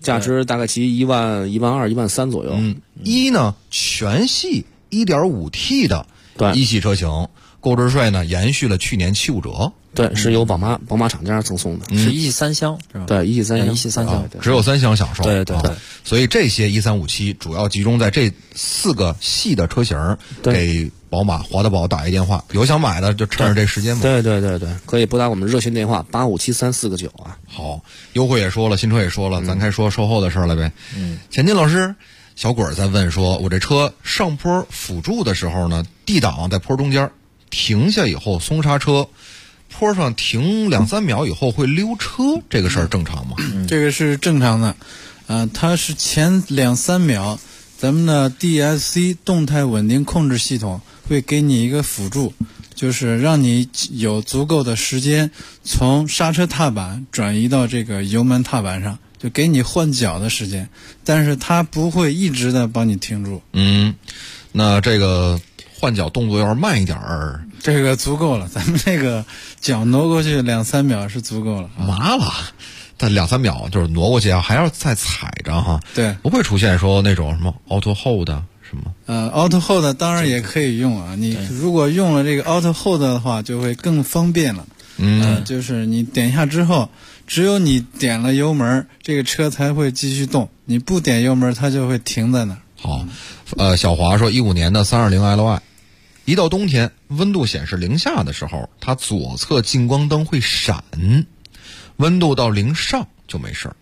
价值大概其1万、1万2、1万3左右。 一呢，全系 1.5T 的一系车型，购置税呢延续了去年7.5折。 对，是由宝马厂家赠送的， 是一系3厢，是吧？ 对，一系3厢， 只有3厢享受。 对。 所以这些1357主要集中在这4个系的车型，给宝马华德宝打一电话，有想买的就趁着这时间吧。 对，可以拨打我们热线电话8573-4个9啊。 好，优惠也说了，新车也说了，咱该说售后的事了呗。钱金老师，小鬼在问说，我这车上坡辅助的时候呢，D档在坡中间停下以后松刹车，坡上停2-3秒以后会溜车，这个事儿正常吗？ 这个是正常的，它是前2-3秒，咱们的 DSC 动态稳定控制系统会给你一个辅助，就是让你有足够的时间从刹车踏板转移到这个油门踏板上，就给你换脚的时间，但是它不会一直的帮你停住。 那这个换脚动作要是慢一点儿， 这个足够了，咱们这个脚挪过去2-3秒是足够了。 麻了，但2-3秒就是挪过去啊，还要再踩着哈。 对， 不会出现说那种什么 auto hold 什么。 auto hold 当然也可以用啊，你如果用了这个 auto hold 的话，就会更方便了。就是你点下之后，只有你点了油门，这个车才会继续动，你不点油门，它就会停在那儿。 好，小华说15年的320 Ly。一到冬天，温度显示零下的时候，它左侧近光灯会闪，温度到0上就没事儿。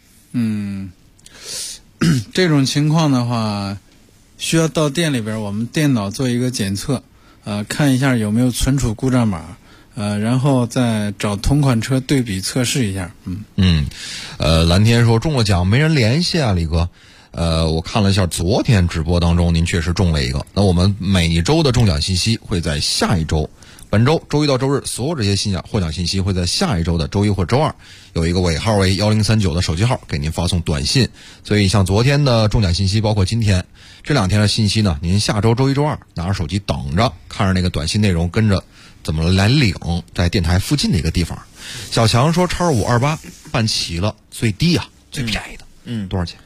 这种情况的话，需要到店里边我们电脑做一个检测，看一下有没有存储故障码，然后再找同款车对比测试一下。 蓝天说中了奖没人联系啊，李哥。我看了一下昨天直播当中您确实中了一个，那我们每周的中奖信息会在下一周，本周周一到周日所有这些获奖信息会在下一周的周一或周二有一个尾号为1039的手机号给您发送短信，所以像昨天的中奖信息包括今天这2天的信息呢，您下周周一周二拿着手机等着看着那个短信内容，跟着怎么来领，在电台附近的一个地方。小强说X528办齐了，最低啊，最便宜的多少钱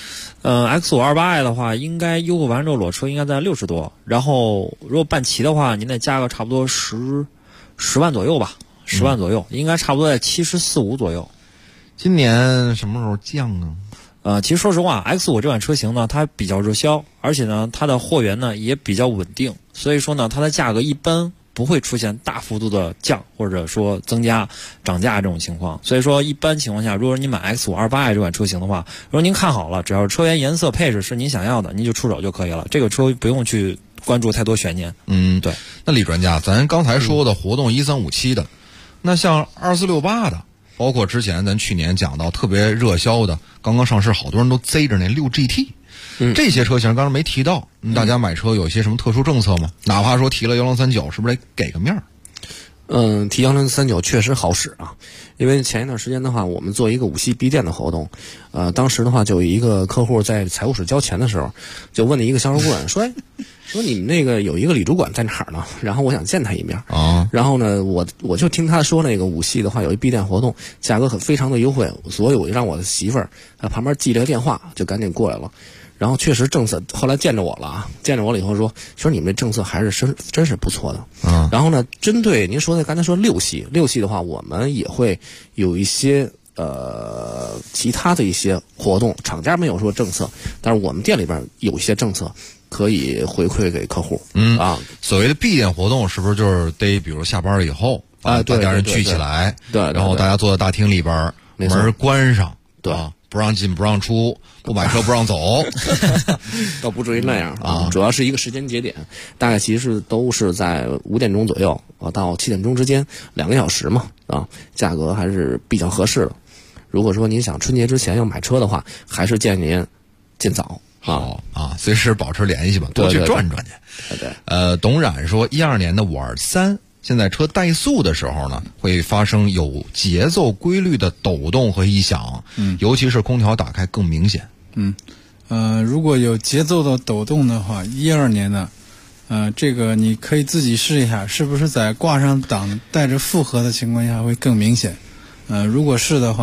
？X528i 的话，应该优惠完之后裸车应该在60多，然后如果办齐的话，您得加个差不多10万左右吧，10万左右，应该差不多在74.5左右。 今年什么时候降啊？ 其实说实话 ，X5 这款车型呢，它比较热销，而且呢，它的货源呢也比较稳定，所以说呢，它的价格一般不会出现大幅度的降或者说增加涨价这种情况，所以说一般情况下，如果你买 X528i 这款车型的话，如果您看好了，只要是车源颜色配置是您想要的，您就出手就可以了，这个车不用去关注太多悬念。 对。那李专家，咱刚才说的活动1357的，那像2468的，包括之前咱去年讲到特别热销的，刚刚上市好多人都贼着那6GT。这些车型刚才没提到，大家买车有些什么特殊政策吗？哪怕说提了1039，是不是得给个面儿？ 提1039确实好使啊，因为前一段时间的话，我们做一个5系闭店的活动，当时的话就有一个客户在财务室交钱的时候，就问了一个销售顾问说你们那个有一个李主管在哪儿呢？然后我想见他一面啊。 然后呢，我就听他说那个5系的话有一闭店活动，价格非常的优惠，所以我就让我的媳妇儿旁边记了个电话，就赶紧过来了。然后确实政策，后来见着我了以后说你们这政策还是真是不错的。然后呢，针对您说的刚才说6系的话，我们也会有一些其他的一些活动，厂家没有说政策，但是我们店里边有一些政策可以回馈给客户。 所谓的闭店活动是不是就是得比如下班了以后大家人聚起来， 对， 然后大家坐在大厅里边，门关上， 对。 不让进不让出，不买车不让走， 倒不至于那样啊。主要是一个时间节点，大概其实都是在5点钟左右到7点钟之间，2个小时嘛价格还是比较合适的。如果说您想春节之前要买车的话，还是建议您尽早随时保持联系吧，多去转转去。 对。 董冉说12年的523。现在车怠速的时候呢，会发生有节奏规律的抖动和异响，尤其是空调打开更明显。 如果有节奏的抖动的话，12年的，这个你可以自己试一下，是不是在挂上档带着负荷的情况下会更明显。如果是的话，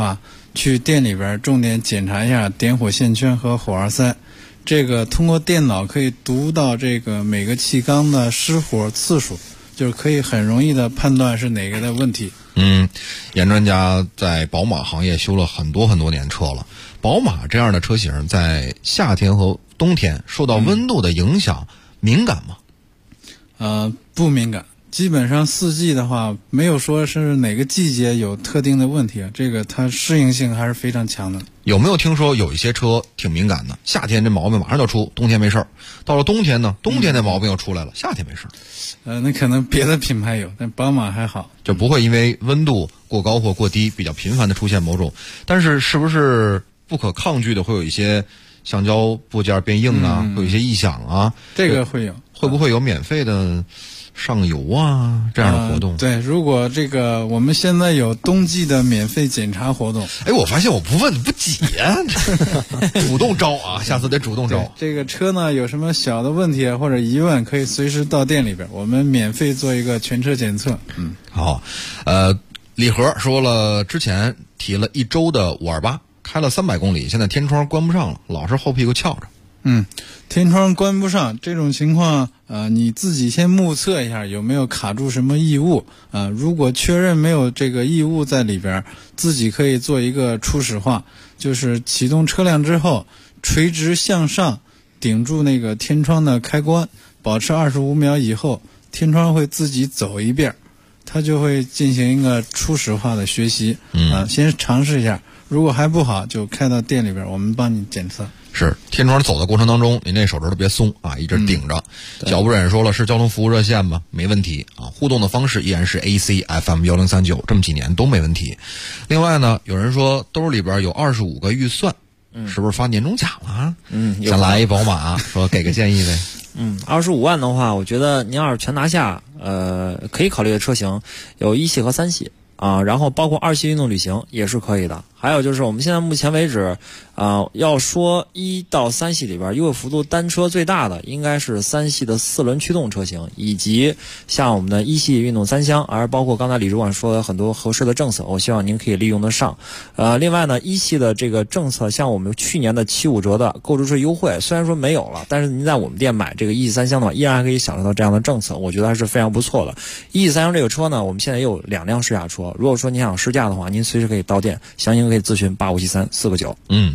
去店里边重点检查一下点火线圈和火花塞。这个通过电脑可以读到这个每个气缸的失火次数，就是可以很容易的判断是哪个的问题。 严专家在宝马行业修了很多年车了。宝马这样的车型在夏天和冬天受到温度的影响，敏感吗？ 不敏感。基本上四季的话，没有说是哪个季节有特定的问题啊，这个它适应性还是非常强的。 有没有听说有一些车挺敏感的，夏天这毛病马上就出，冬天没事儿，到了冬天呢，冬天这毛病又出来了，夏天没事儿。 那可能别的品牌有，但宝马还好， 就不会因为温度过高或过低比较频繁的出现某种，但是是不是不可抗拒的会有一些橡胶部件变硬啊，会有一些异响啊？ 这个会有， 会不会有免费的上油啊这样的活动？ 对，如果这个我们现在有冬季的免费检查活动。 我发现我不问你不急啊，主动招啊，下次得主动招。 这个车呢有什么小的问题或者疑问，可以随时到店里边，我们免费做一个全车检测。 好，李和说了，之前提了1周的528，开了300公里，现在天窗关不上了，老是后屁股翘着。 天窗关不上这种情况，你自己先目测一下有没有卡住什么异物如果确认没有这个异物在里边，自己可以做一个初始化，就是启动车辆之后，垂直向上顶住那个天窗的开关，保持25秒以后，天窗会自己走一遍，它就会进行一个初始化的学习。先尝试一下，如果还不好，就开到店里边，我们帮你检测。 是天窗走的过程当中，您这手指头别松啊，一直顶着。小不忍说了，是交通服务热线吗？没问题啊，互动的方式依然是 AC FM 1039，这么几年都没问题。另外呢，有人说兜里边有25个预算，是不是发年终奖了？想来一宝马，说给个建议呗。 25万的话，我觉得您要是全拿下，可以考虑的车型有1系和3系。然后包括2系运动旅行也是可以的。还有就是我们现在目前为止，要说1到3系里边优惠幅度单车最大的应该是3系的4轮驱动车型，以及像我们的1系运动3厢，而包括刚才李主管说的很多合适的政策，我希望您可以利用得上。另外呢，1系的这个政策，像我们去年的75折的购置税优惠，虽然说没有了，但是您在我们店买这个1系3厢的话，依然还可以享受到这样的政策，我觉得还是非常不错的。1系3厢这个车呢，我们现在也有2辆试驾车，如果说您想试驾的话，您随时可以到店，详情可以咨询8573-4个9。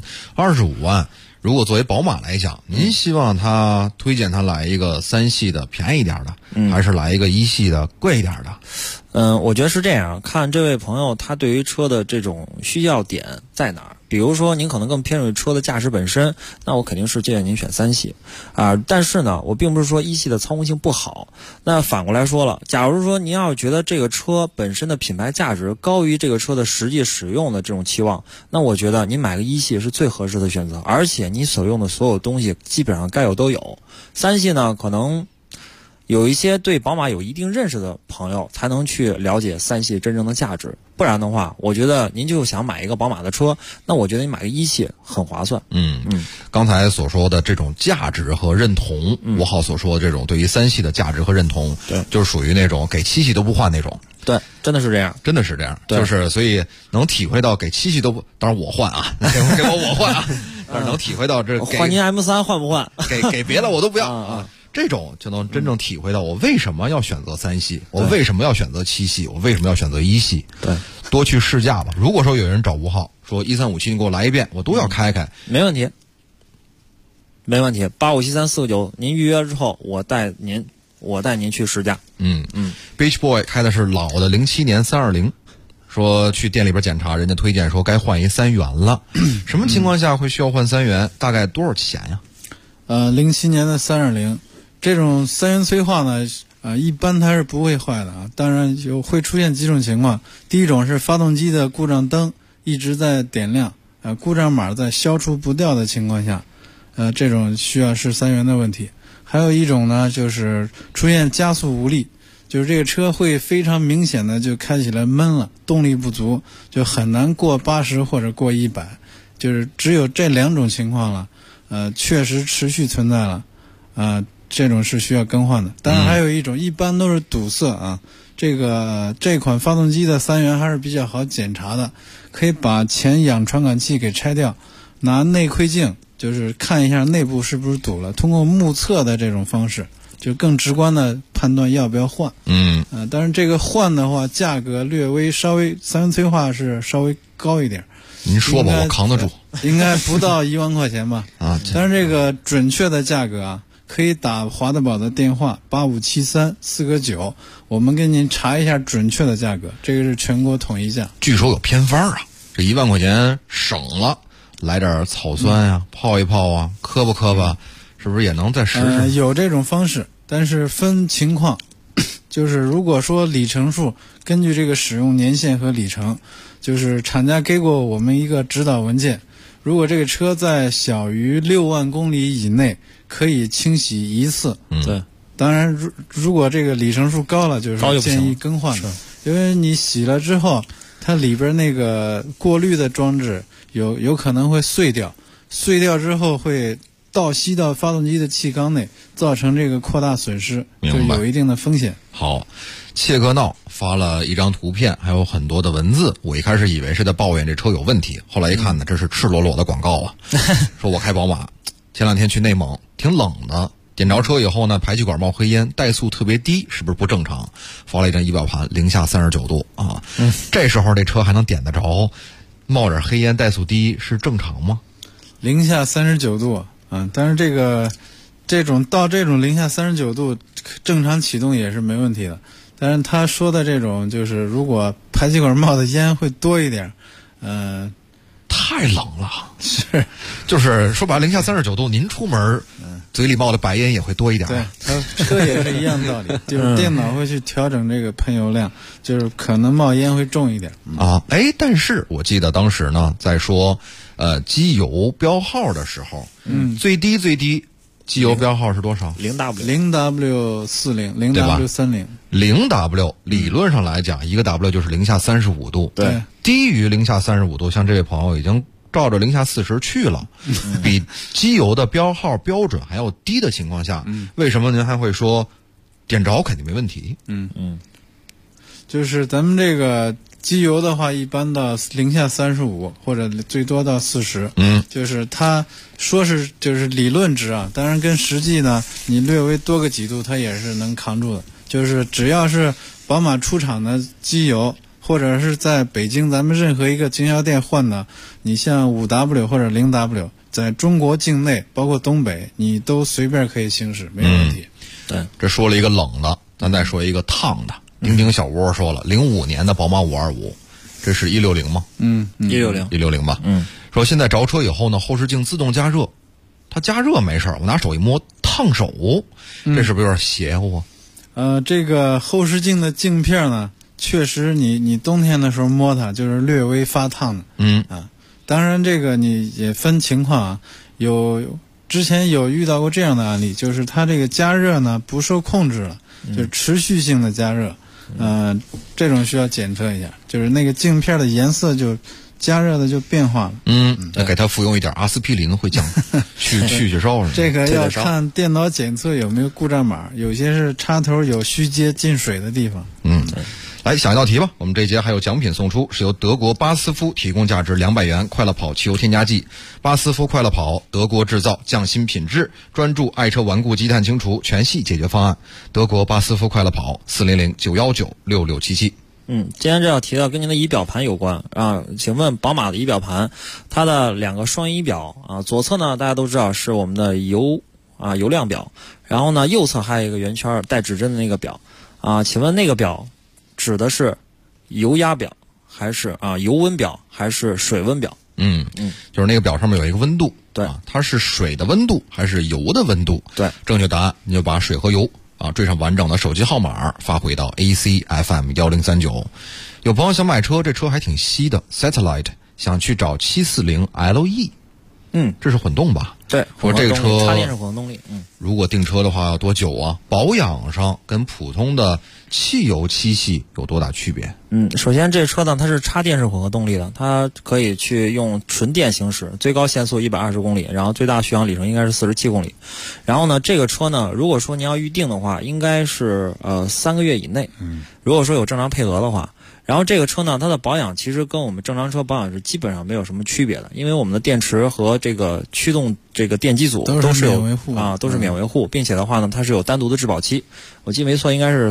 25万，如果作为宝马来讲，您希望他推荐他来一个3系的便宜一点的，还是来一个1系的贵一点的？ 我觉得是这样，看这位朋友他对于车的这种需要点在哪儿。比如说您可能更偏重于车的驾驶本身，那我肯定是建议您选3系但是呢，我并不是说1系的操控性不好。那反过来说了，假如说您要是觉得这个车本身的品牌价值高于这个车的实际使用的这种期望，那我觉得您买个1系是最合适的选择，而且你所用的所有东西基本上该有都有。3系呢，可能有一些对宝马有一定认识的朋友才能去了解3系真正的价值，不然的话，我觉得您就想买一个宝马的车，那我觉得你买个1系很划算。 刚才所说的这种价值和认同，5号所说的这种对于3系的价值和认同， 对， 就是属于那种给7系都不换那种。 对，真的是这样， 真的是这样，就是所以能体会到给7系都不，当然我换啊，给我换啊，但是能体会到这换您 M3换不换？ 给别的我都不要啊。这种就能真正体会到我为什么要选择3系，我为什么要选择7系，我为什么要选择1系。 对， 多去试驾吧。如果说有人找5号说13577你给我来一遍，我都要开开， 没问题，没问题。8573-4个9，您预约之后，我带您去试驾。 Beach Boy 开的是老的07年320，说去店里边检查，人家推荐说该换一3元了。什么情况下会需要换3元？大概多少钱呀 ？07年的320，这种3元催化呢，一般它是不会坏的啊。当然会出现几种情况，第一种是发动机的故障灯一直在点亮，故障码在消除不掉的情况下，这种需要是3元的问题。还有一种呢，就是出现加速无力，就是这个车会非常明显的就开起来闷了，动力不足，就很难过80或者过100，就是只有这2种情况了。确实持续存在了， 这种是需要更换的。当然还有一种，一般都是堵塞啊。这款发动机的3元还是比较好检查的，可以把前氧传感器给拆掉，拿内窥镜就是看一下内部是不是堵了，通过目测的这种方式，就更直观的判断要不要换。当然这个换的话，价格稍微三元催化是稍微高一点。 您说吧，我扛得住。 应该不到1万块钱吧？但是这个准确的价格啊，可以打华德宝的电话8573-4个9，我们给您查一下准确的价格，这个是全国统一价。 据说有偏方啊，这1万块钱省了，来点草酸呀，泡一泡啊，磕吧，是不是也能再试试？ 有这种方式，但是分情况。就是如果说里程数，根据这个使用年限和里程，就是厂家给过我们一个指导文件，如果这个车在小于6万公里以内，可以清洗一次。 对。 当然如果这个里程数高了，就是建议更换的，因为你洗了之后，它里边那个过滤的装置有可能会碎掉之后会倒吸到发动机的气缸内，造成这个扩大损失，就有一定的风险。 好，切克闹发了一张图片，还有很多的文字。我一开始以为是在抱怨这车有问题，后来一看呢，这是赤裸裸的广告啊。说我开宝马，前2天去内蒙，挺冷的，点着车以后呢，排气管冒黑烟，怠速特别低，是不是不正常？发了一张仪表盘，零下39度啊。这时候这车还能点得着，冒点黑烟，怠速低是正常吗？ 零下39度。但是这种零下39度正常启动也是没问题的，但是他说的这种就是如果排气管冒的烟会多一点， 太冷了，就是说白了，零下39度，您出门嘴里冒的白烟也会多一点。 对，它车也是一样道理，就是电脑会去调整这个喷油量，就是可能冒烟会重一点但是我记得当时呢，在说机油标号的时候，最低机油标号是多少 ？0W40、0W30。 0W 理论上来讲，一个 W 就是零下35度。 对， 低于零下35度，像这位朋友已经照着零下40去了，比机油的标号标准还要低的情况下，为什么您还会说点着肯定没问题？ 就是咱们这个机油的话，一般到零下35或者最多到40，就是它说是就是理论值啊，当然跟实际呢，你略微多个几度，它也是能扛住的。就是只要是宝马出厂的机油，或者是在北京咱们任何一个经销店换的，你像5W 或者0W，在中国境内包括东北，你都随便可以行驶，没有问题。 对， 这说了一个冷的，咱再说一个烫的。丁丁小窝说了，05年的宝马525，这是160吗？160吧。说现在着车以后呢，后视镜自动加热，它加热没事，我拿手一摸烫手，这是不是有点邪乎啊？ 这个后视镜的镜片呢，确实你冬天的时候摸它就是略微发烫的。当然这个你也分情况啊，之前有遇到过这样的案例，就是它这个加热呢不受控制了，就是持续性的加热。这种需要检测一下，就是那个镜片的颜色就加热的就变化了。 再给他服用一点阿司匹林会降去烧。 这个要看电脑检测有没有故障码，有些是插头有虚接进水的地方。 来想一道题吧，我们这一节还有奖品送出，是由德国巴斯夫提供价值200元快乐跑汽油添加剂。巴斯夫快乐跑，德国制造，匠心品质，专注爱车顽固积碳清除全系解决方案。德国巴斯夫快乐跑，400-919-6677。 今天这要提到跟您的仪表盘有关啊，请问宝马的仪表盘，它的2个双仪表啊，左侧呢大家都知道是我们的油量表，然后呢右侧还有一个圆圈带指针的那个表啊，请问那个表指的是油压表还是油温表还是水温表？ 就是那个表上面有一个温度， 对， 它是水的温度还是油的温度？ 对， 正确答案你就把水和油缀上完整的手机号码发回到 ACFM 1039。有朋友想买车，这车还挺稀的 Satellite， 想去找740 LE， 这是混动吧？ 对， 说这个车插电式混合动力， 如果订车的话要多久啊？保养上跟普通的汽油七系有多大区别？ 首先这车呢，它是插电式混合动力的，它可以去用纯电行驶，最高限速120公里，然后最大续航里程应该是47公里。然后呢，这个车呢，如果说您要预定的话，应该是3个月以内。如果说有正常配额的话。然后这个车呢，它的保养其实跟我们正常车保养是基本上没有什么区别的，因为我们的电池和这个驱动这个电机组都是有都是免维护，并且的话呢，它是有单独的质保期，我记得没错，应该是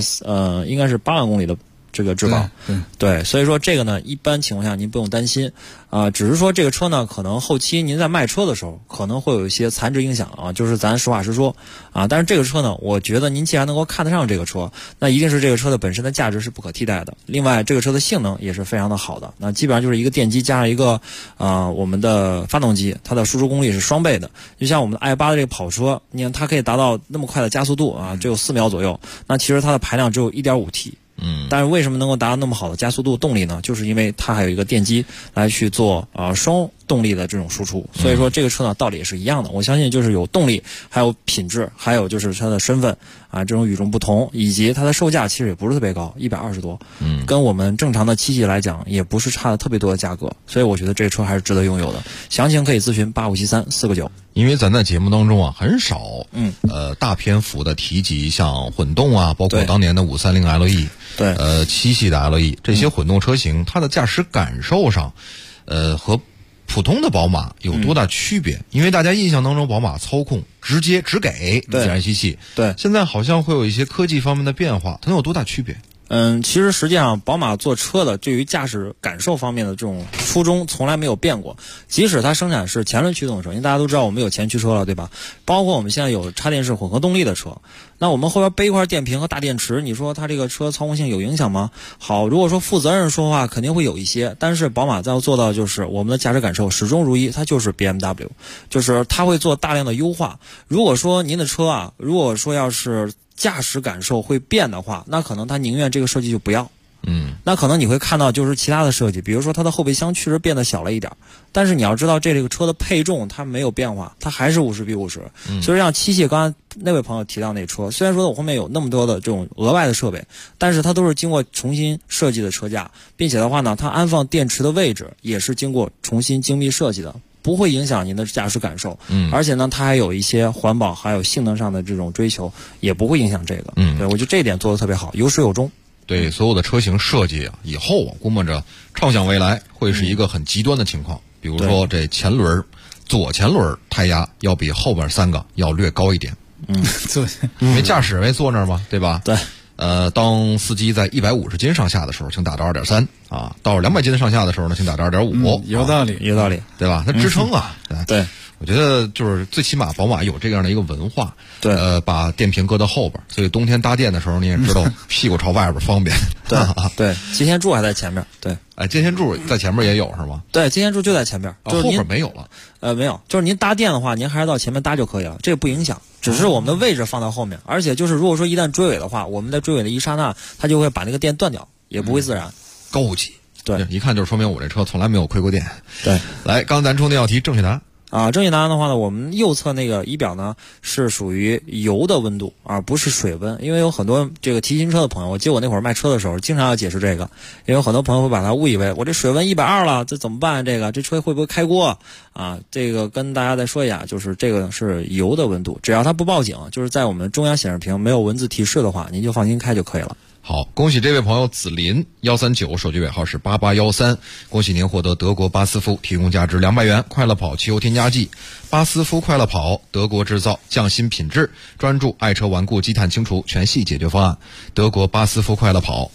8万公里的这个质保。对，所以说这个呢，一般情况下您不用担心只是说这个车呢，可能后期您在卖车的时候可能会有一些残值影响就是咱实话实说但是这个车呢，我觉得您既然能够看得上这个车，那一定是这个车的本身的价值是不可替代的。另外，这个车的性能也是非常的好的，那基本上就是一个电机加上一个我们的发动机，它的输出功率是双倍的。就像我们的i8的这个跑车，你看它可以达到那么快的加速度只有4秒左右，那其实它的排量只有 1.5T。但是为什么能够达到那么好的加速度动力呢？就是因为它还有一个电机来去做双动力的这种输出，所以说这个车呢道理也是一样的。我相信就是有动力，还有品质，还有就是它的身份这种与众不同，以及它的售价其实也不是特别高，120多，跟我们正常的七系来讲也不是差的特别多的价格，所以我觉得这个车还是值得拥有的。详情可以咨询8573-4个9。 因为咱在节目当中很少大篇幅的提及像混动包括当年的530 LE， 对 7系的 LE 这些混动车型，它的驾驶感受上和普通的宝马有多大区别？因为大家印象当中宝马操控直接只给自然吸气， 对， 现在好像会有一些科技方面的变化，它能有多大区别？ 其实实际上宝马做车的对于驾驶感受方面的这种初衷从来没有变过，即使它生产是前轮驱动车，因为大家都知道我们有前驱车了，对吧？包括我们现在有插电式混合动力的车，那我们后边背一块电瓶和大电池，你说它这个车操控性有影响吗？好，如果说负责任说话肯定会有一些，但是宝马在要做到就是我们的驾驶感受始终如一，它就是 BMW， 就是它会做大量的优化。如果说您的车如果说要是驾驶感受会变的话，那可能他宁愿这个设计就不要。那可能你会看到就是其他的设计，比如说它的后备箱确实变得小了一点，但是你要知道这个车的配重它没有变化，它还是50:50。所以像7系刚才那位朋友提到那车，虽然说我后面有那么多的这种额外的设备，但是它都是经过重新设计的车架，并且的话呢，它安放电池的位置也是经过重新精密设计的，不会影响您的驾驶感受。而且呢，它还有一些环保还有性能上的这种追求，也不会影响这个。对，我觉得这一点做得特别好，有始有终。 对所有的车型设计以后估摸着畅想未来会是一个很极端的情况，比如说这左前轮胎压要比后边3个要略高一点。因为驾驶位坐那儿嘛，对吧？ 对。 当司机在150斤上下的时候，请打着2.3到200斤上下的时候呢，请打着2.5。 有道理， 有道理， 对吧？它支撑对。 我觉得就是最起码宝马有这样的一个文化， 对， 把电瓶搁到后边，所以冬天搭电的时候你也知道屁股朝外边方便。 对，接线柱还在前面。对， 接线柱在前面也有是吗？ 对，接线柱就在前边，就是后边没有了。 没有，就是您搭电的话，您还是到前面搭就可以了，这个不影响，只是我们的位置放到后面，而且就是如果说一旦追尾的话，我们在追尾的一刹那，它就会把那个电断掉，也不会自燃。 高级， 对， 一看就是说明我这车从来没有亏过电。 对， 来，刚才咱充电要提正确答案。 正确答案的话呢，我们右侧那个仪表呢是属于油的温度，而不是水温。因为有很多这个提新车的朋友，我记得我那会儿卖车的时候，经常要解释这个，因为有很多朋友会把它误以为我这水温120了，这怎么办？这车会不会开锅这个跟大家再说一下，就是这个是油的温度，只要它不报警，就是在我们中央显示屏没有文字提示的话，您就放心开就可以了。 好，恭喜这位朋友紫林139，手机尾号是8813，恭喜您获得德国巴斯夫提供价值200元快乐跑汽油添加剂。巴斯夫快乐跑，德国制造，匠心品质，专注爱车顽固积碳清除全系解决方案。德国巴斯夫快乐跑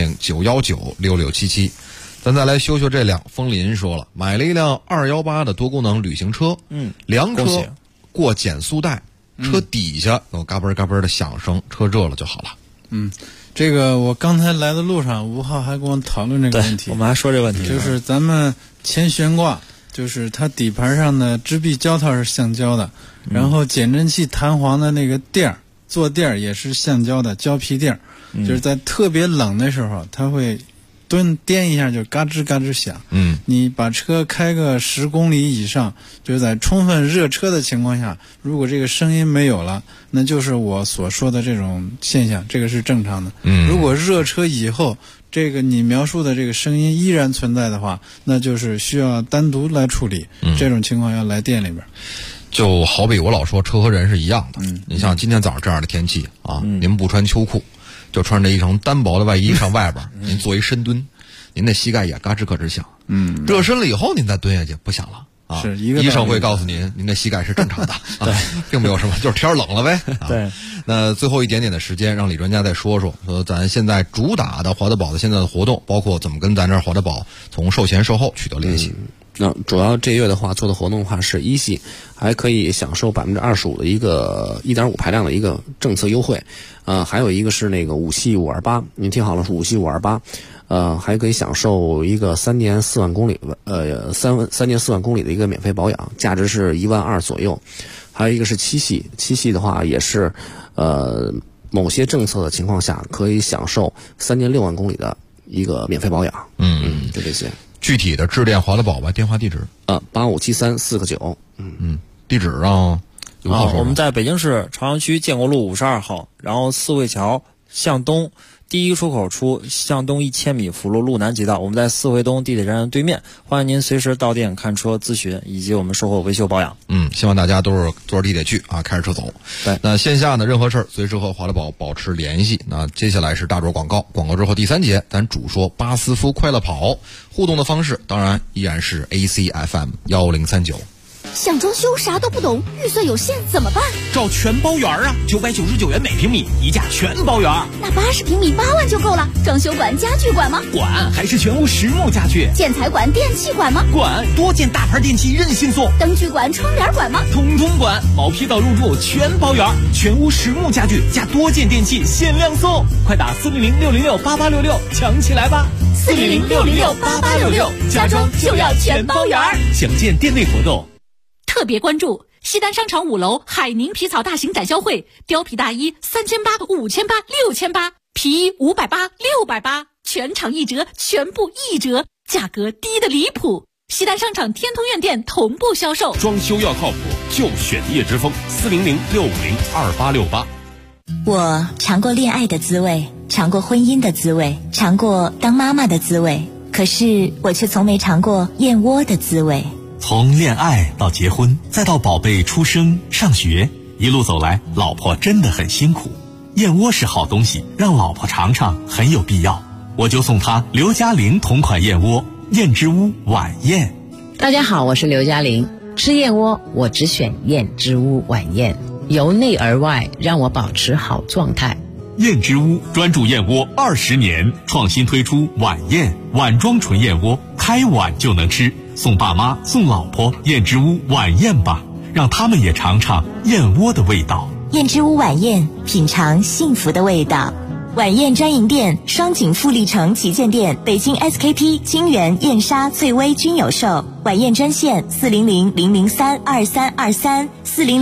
，400-919-6677。咱再来修修这辆。风林说了，买了一辆218的多功能旅行车，两车过减速带，车底下有嘎嘣嘎嘣的响声，车热了就好了。 这个我刚才来的路上，5号还跟我讨论这个问题。 我们还说这个问题， 就是咱们前悬挂，就是它底盘上的支臂胶套是橡胶的，然后减震器弹簧的那个垫儿，坐垫儿也是橡胶的胶皮垫儿，就是在特别冷的时候，它会颠一下就嘎吱嘎吱响。你把车开个10公里以上，就是在充分热车的情况下，如果这个声音没有了，那就是我所说的这种现象，这个是正常的。如果热车以后，这个你描述的这个声音依然存在的话，那就是需要单独来处理。这种情况要来店里边。 就好比我老说车和人是一样的。你像今天早上这样的天气啊，您不穿秋裤，就穿着一层单薄的外衣上外边，您做一深蹲，您的膝盖也嘎吱咯吱响。热身了以后您再蹲下去不响了。 是一个医生会告诉您的膝盖是正常的，并没有什么，就是天冷了呗。 对。 那最后一点点的时间，让李专家再说说咱现在主打的华德宝的现在的活动，包括怎么跟咱这儿华德宝从售前售后取得联系。 那主要这月的话做的活动的话是一系还可以享受25%的一个1.5排量的一个政策优惠，还有一个是那个5系528，您听好了，是5系528，还可以享受一个3年4万公里3年4万公里的一个免费保养，价值是1万2左右。还有一个是7系的话也是某些政策的情况下可以享受3年6万公里的一个免费保养。就这些。 具体的致电华德宝吧，电话地址 8573-4个9。 地址让刘浩说。 我们在北京市朝阳区建国路52号，然后四惠桥向东第一个出口出，向东1000米辅路路南街道。我们在四惠东地铁站对面，欢迎您随时到店看车咨询以及我们售后维修保养。 希望大家都是坐着地铁去啊，开着车走。 对， 那线下呢，任何事儿随时和华德宝保持联系。那接下来是大桌广告，广告之后第3节，咱主说巴斯夫快乐跑，互动的方式当然依然是 ACFM 1039。 想装修啥都不懂，预算有限怎么办？ 找全包园啊，999元每平米，一价全包园。 那80平米8万就够了。装修管、家具管吗？ 管，还是全屋实木家具。 建材管、电器管吗？ 管，多件大牌电器任性送。 灯具管、窗帘管吗？ 统统管，毛坯到入住全包园，全屋实木家具加多件电器限量送，快打400-606-8866抢起来吧 ！400-606-8866，家装就要全包园。 详见店内活动。 特别关注西单商场5楼海宁皮草大型展销会，貂皮大衣3800、5800、6800，皮衣580、680，全场1折，全部1折，价格低得离谱。西单商场天通苑店同步销售。 装修要靠谱，就选叶之峰，400-650-2868。 我尝过恋爱的滋味，尝过婚姻的滋味，尝过当妈妈的滋味，可是我却从没尝过燕窝的滋味。 从恋爱到结婚，再到宝贝出生上学，一路走来，老婆真的很辛苦。燕窝是好东西，让老婆尝尝很有必要。我就送她刘嘉玲同款燕窝，燕之屋晚宴。 大家好，我是刘嘉玲。吃燕窝我只选燕之屋晚宴，由内而外让我保持好状态。 燕之屋专注燕窝20年，创新推出晚宴碗装纯燕窝，开碗就能吃。送爸妈送老婆燕之屋晚宴吧，让他们也尝尝燕窝的味道。 燕之屋晚宴，品尝幸福的味道。晚宴专营店双井富力城旗舰店、北京 SKP、金源、燕莎、翠微均有售。晚宴专线400-003-2323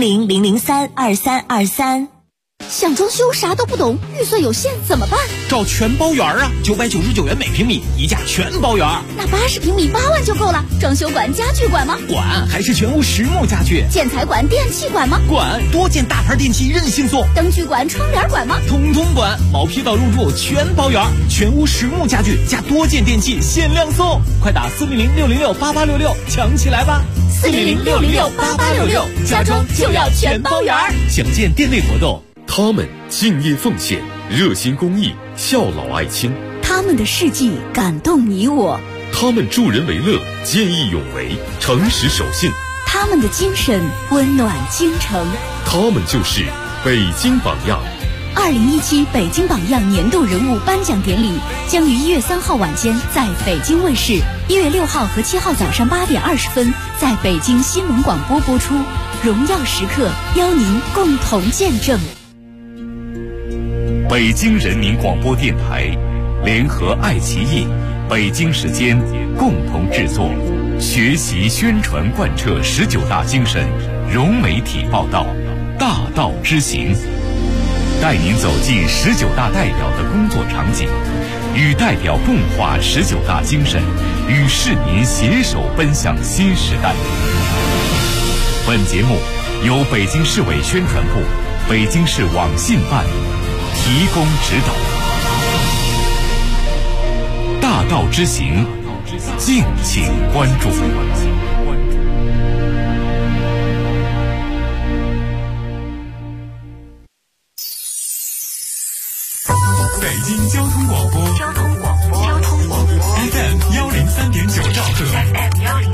400-003-2323。 想装修啥都不懂，预算有限怎么办？ 找全包园啊，999元每平米，一价全包园。 那80平米8万就够了。装修管、家具管吗？ 管，还是全屋实木家具。 建材管、电器管吗？ 管，多件大牌电器任性送。 灯具管、窗帘管吗？ 统统管，毛坯到入住全包园，全屋实木家具加多件电器限量送，快打400-606-8866抢起来吧 ！400-606-8866，家装就要全包园。 详见店内活动。 他们敬业奉献，热心公益，孝老爱亲。 他们的事迹感动你我。 他们助人为乐，见义勇为，诚实守信。 他们的精神温暖京城。 他们就是北京榜样。 2017北京榜样年度人物颁奖典礼将于1月3号晚间在北京卫视，1月6号和7号早上8点20分在北京新闻广播播出。荣耀时刻，邀您共同见证。 北京人民广播电台联合爱奇艺、北京时间共同制作，学习宣传贯彻19大精神，融媒体报道，大道之行。 带您走进19大代表的工作场景，与代表共话19大精神，与市民携手奔向新时代。本节目由北京市委宣传部、北京市网信办提供指导。大道之行，敬请关注。 北京交通广播FM 103.9兆赫，北京交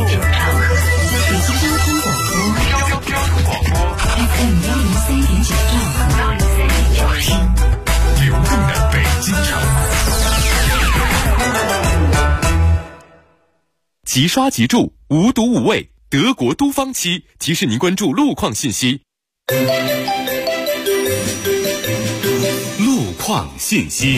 通广播 FM 103.9兆赫，听流动的北京城。 即刷即住，无毒无味，德国都方漆提示您关注路况信息。路况信息。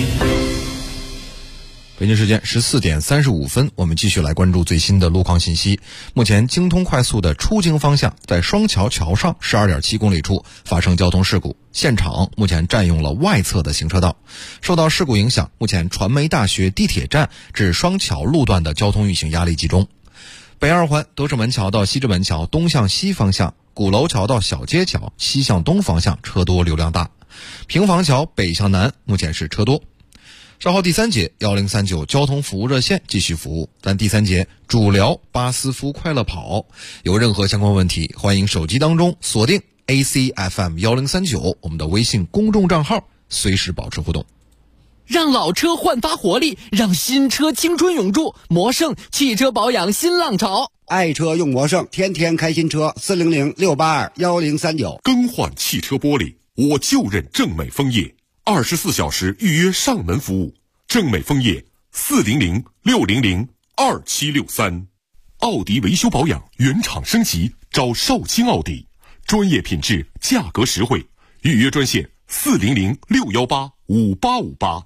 北京时间14点35分，我们继续来关注最新的路况信息。目前京通快速的出京方向在双桥桥上 12.7 公里处发生交通事故，现场目前占用了外侧的行车道。受到事故影响，目前传媒大学地铁站至双桥路段的交通运行压力集中。北二环德胜门桥到西直门桥东向西方向，鼓楼桥到小街桥西向东方向车多流量大。平房桥北向南目前是车多。稍后第3节1039交通服务热线继续服务，但第3节主聊巴斯夫快乐跑。有任何相关问题，欢迎手机当中锁定 ACFM 1039我们的微信公众账号，随时保持互动。 让老车焕发活力，让新车青春永驻。魔胜汽车保养新浪潮， 爱车用魔胜，天天开新车，400-682-1039。 更换汽车玻璃，我就认正美枫叶，24小时预约上门服务。正美枫叶400-600-2763。奥迪维修保养原厂升级，找少卿奥迪，专业品质，价格实惠。预约专线400-618-5858。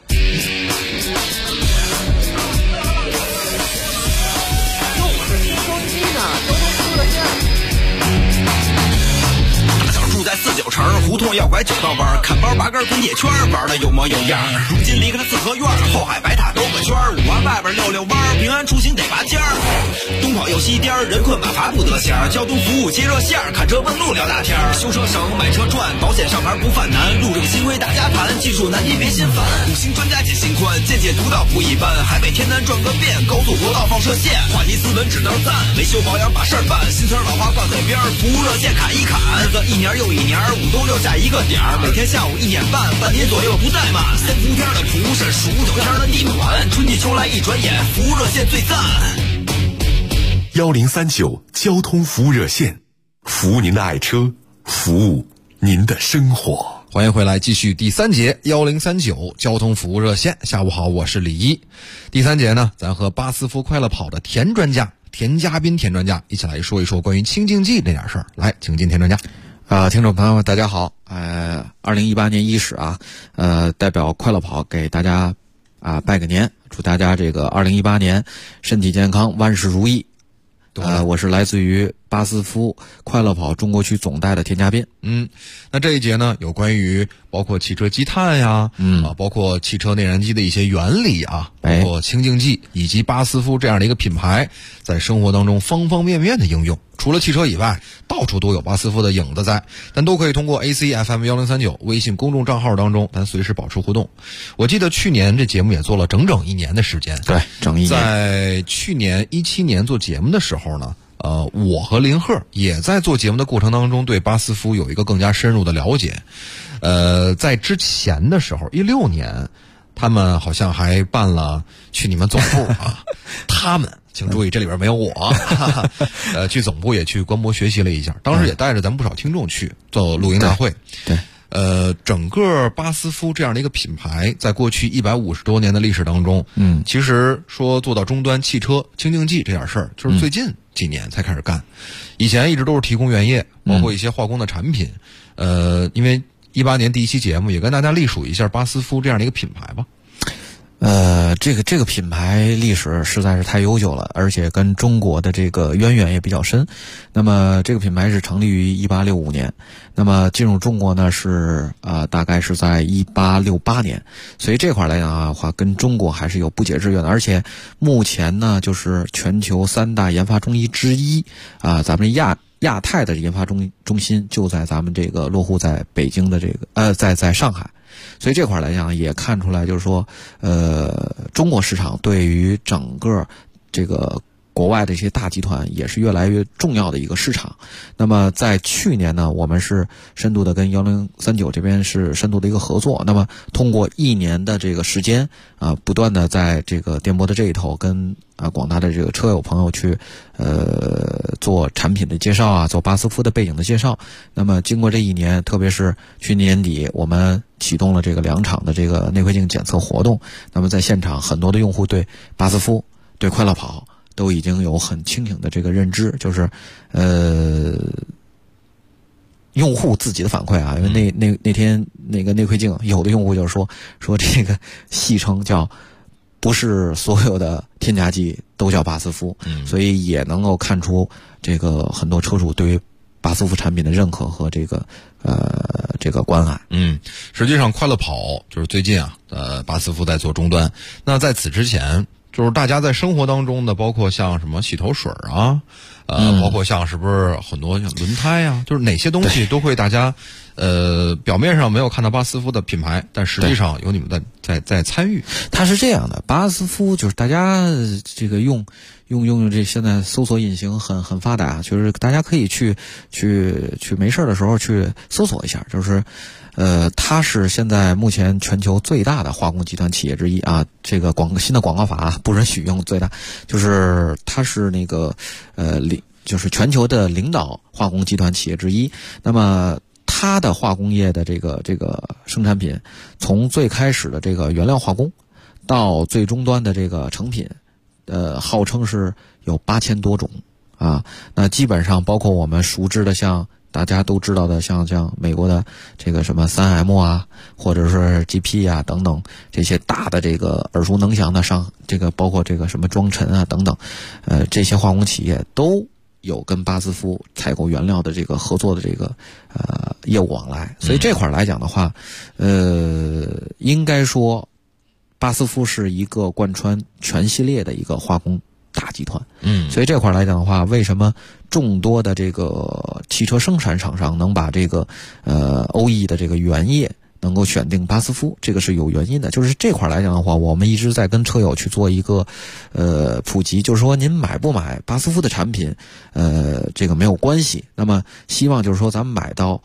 住在49城，胡同要拐9道弯，看包拔根滚铁圈，玩的有模有样。如今离开了四合院，后海白塔兜个圈，5环外边溜溜弯，平安出行得拔尖儿。东跑又西颠，人困马乏不得闲。交通服务接热线，看车问路聊大天。修车省，买车赚，保险上牌不犯难。路这个新规大家盘，技术难题别心烦。5星专家解心宽，见解独到不一般。海北天南转个遍，高速国道放射线，话题斯文只能赞。维修保养把事儿办，新词老话挂嘴边，服务热线砍一砍。日子一年又一年，5冬6夏一个点儿，每天下午1点半，半年左右不怠慢。3伏天的厨师，数9天的地暖，春季秋来一转眼，服务热线最赞。 1039交通服务热线，服务您的爱车，服务您的生活。 欢迎回来，继续第3节1039交通服务热线。下午好，我是李一。第3节呢，咱和巴斯夫快乐跑的田专家田家斌田专家一起来说一说关于清净剂这点事儿。来，请进田专家。 听众朋友们大家好。2018年伊始啊，代表快乐跑给大家拜个年，祝大家这个2018年身体健康，万事如意。我是来自于巴斯夫快乐跑中国区总代的田家斌。 那这一节呢，有关于包括汽车积碳呀，包括汽车内燃机的一些原理啊，包括清净剂以及巴斯夫这样的一个品牌在生活当中方方面面的应用。除了汽车以外，到处都有巴斯夫的影子在，咱都可以通过 ACFM 1039微信公众账号当中，咱随时保持互动。我记得去年这节目也做了整整1年的时间， 对，整1年。 在去年17年做节目的时候呢，我和林鹤也在做节目的过程当中对巴斯夫有一个更加深入的了解。在之前的时候16年他们好像还办了去你们总部啊，他们请注意这里边没有我去总部也去观摩学习了一下，当时也带着咱们不少听众去做录音大会。 对， 整个巴斯夫这样的一个品牌在过去150多年的历史当中，其实说做到终端汽车清净剂这点事儿就是最近几年才开始干，以前一直都是提供原液，包括一些化工的产品。因为18年第1期节目也跟大家隶属一下巴斯夫这样的一个品牌吧。 这个品牌历史实在是太悠久了，而且跟中国的这个渊源也比较深。那么这个品牌是成立于1865年，那么进入中国呢是大概是在1868年，所以这块来讲的话，跟中国还是有不解之缘的。而且目前呢，就是全球3大研发中医之一咱们亚太的研发中心就在咱们这个落户在北京的这个在上海。所以这块来讲也看出来，就是说，中国市场对于整个这个国外的一些大集团也是越来越重要的一个市场。那么在去年呢，我们是深度的跟1039这边是深度的一个合作。那么通过1年的这个时间不断的在这个电波的这一头跟广大的这个车友朋友去做产品的介绍做巴斯夫的背景的介绍。那么经过这1年，特别是去年底我们启动了这个2场的这个内窥镜检测活动。那么在现场很多的用户对巴斯夫对快乐跑都已经有很清醒的这个认知，就是用户自己的反馈因为那天那个内窥镜有的用户就是说这个戏称叫不是所有的添加剂都叫巴斯夫，所以也能够看出这个很多车主对于巴斯夫产品的认可和这个关爱。 实际上快乐跑就是最近巴斯夫在做终端。那在此之前，就是大家在生活当中的，包括像什么洗头水包括像是不是很多像轮胎就是哪些东西都会大家表面上没有看到巴斯夫的品牌，但实际上有你们在参与。 它是这样的，巴斯夫就是大家这个用这现在搜索引擎很发达，就是大家可以去没事的时候去搜索一下，就是它是现在目前全球最大的化工集团企业之一这个新的广告法不允许用最大，就是它是那个就是全球的领导化工集团企业之一。那么它的化工业的这个生产品，从最开始的这个原料化工到最终端的这个成品，号称是有8000多种那基本上包括我们熟知的像大家都知道的像美国的这个什么 3M 或者是 GP 等等这些大的这个耳熟能详的这个包括这个什么庄臣等等这些化工企业都有跟巴斯夫采购原料的这个合作的这个业务往来。所以这块来讲的话应该说巴斯夫是一个贯穿全系列的一个化工大集团。所以这块来讲的话，为什么众多的这个汽车生产厂商能把这个OE 的这个原液能够选定巴斯夫，这个是有原因的。就是这块来讲的话，我们一直在跟车友去做一个普及，就是说您买不买巴斯夫的产品这个没有关系，那么希望就是说咱们买到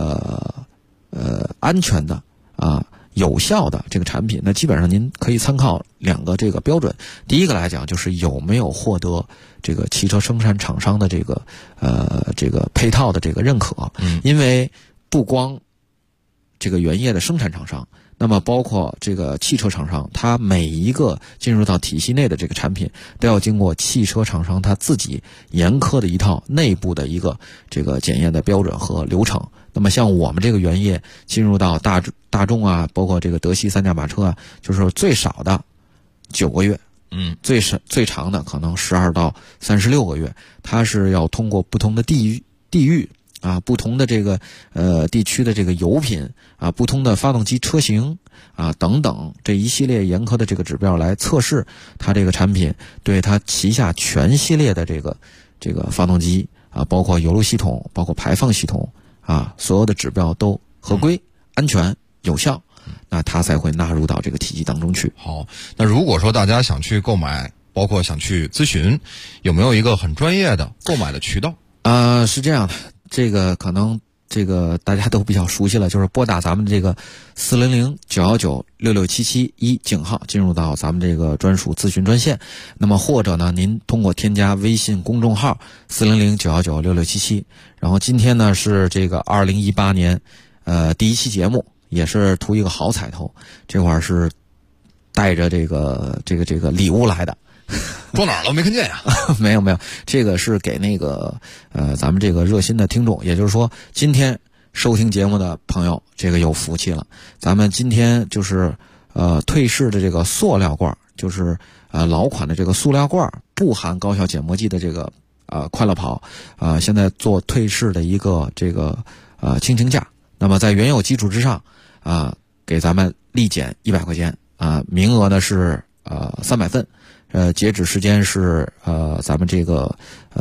安全的有效的这个产品。那基本上您可以参考2个这个标准。第一个来讲就是有没有获得这个汽车生产厂商的这个配套的这个认可。因为不光这个原液的生产厂商，那么包括这个汽车厂商，它每一个进入到体系内的这个产品都要经过汽车厂商他自己严苛的一套内部的一个这个检验的标准和流程。那么像我们这个原液进入到大众包括这个德系3驾马车就是最少的9个月，最长的可能12到36个月，它是要通过不同的地域不同的这个地区的这个油品不同的发动机车型等等这一系列严苛的这个指标来测试它这个产品对它旗下全系列的这个发动机包括油路系统，包括排放系统所有的指标都合规、安全、有效，那它才会纳入到这个体系当中去。 好，那如果说大家想去购买，包括想去咨询，有没有一个很专业的购买的渠道？ 是这样的，这个可能这个大家都比较熟悉了，就是拨打咱们这个400-919-6677井号进入到咱们这个专属咨询专线。那么或者呢，您通过添加微信公众号400-919-6677。然后今天呢是这个2018年第1期节目，也是图一个好彩头，这块是带着这个礼物来的。 装哪儿了？没看见呀？ 没有，这个是给那个咱们这个热心的听众，也就是说今天收听节目的朋友，这个有福气了。咱们今天就是退式的这个塑料罐，就是老款的这个塑料罐，不含高效减磨剂的这个快乐跑，现在做退式的一个这个倾情价。那么在原有基础之上给咱们立减100块钱名额呢是300份，截止时间是咱们这个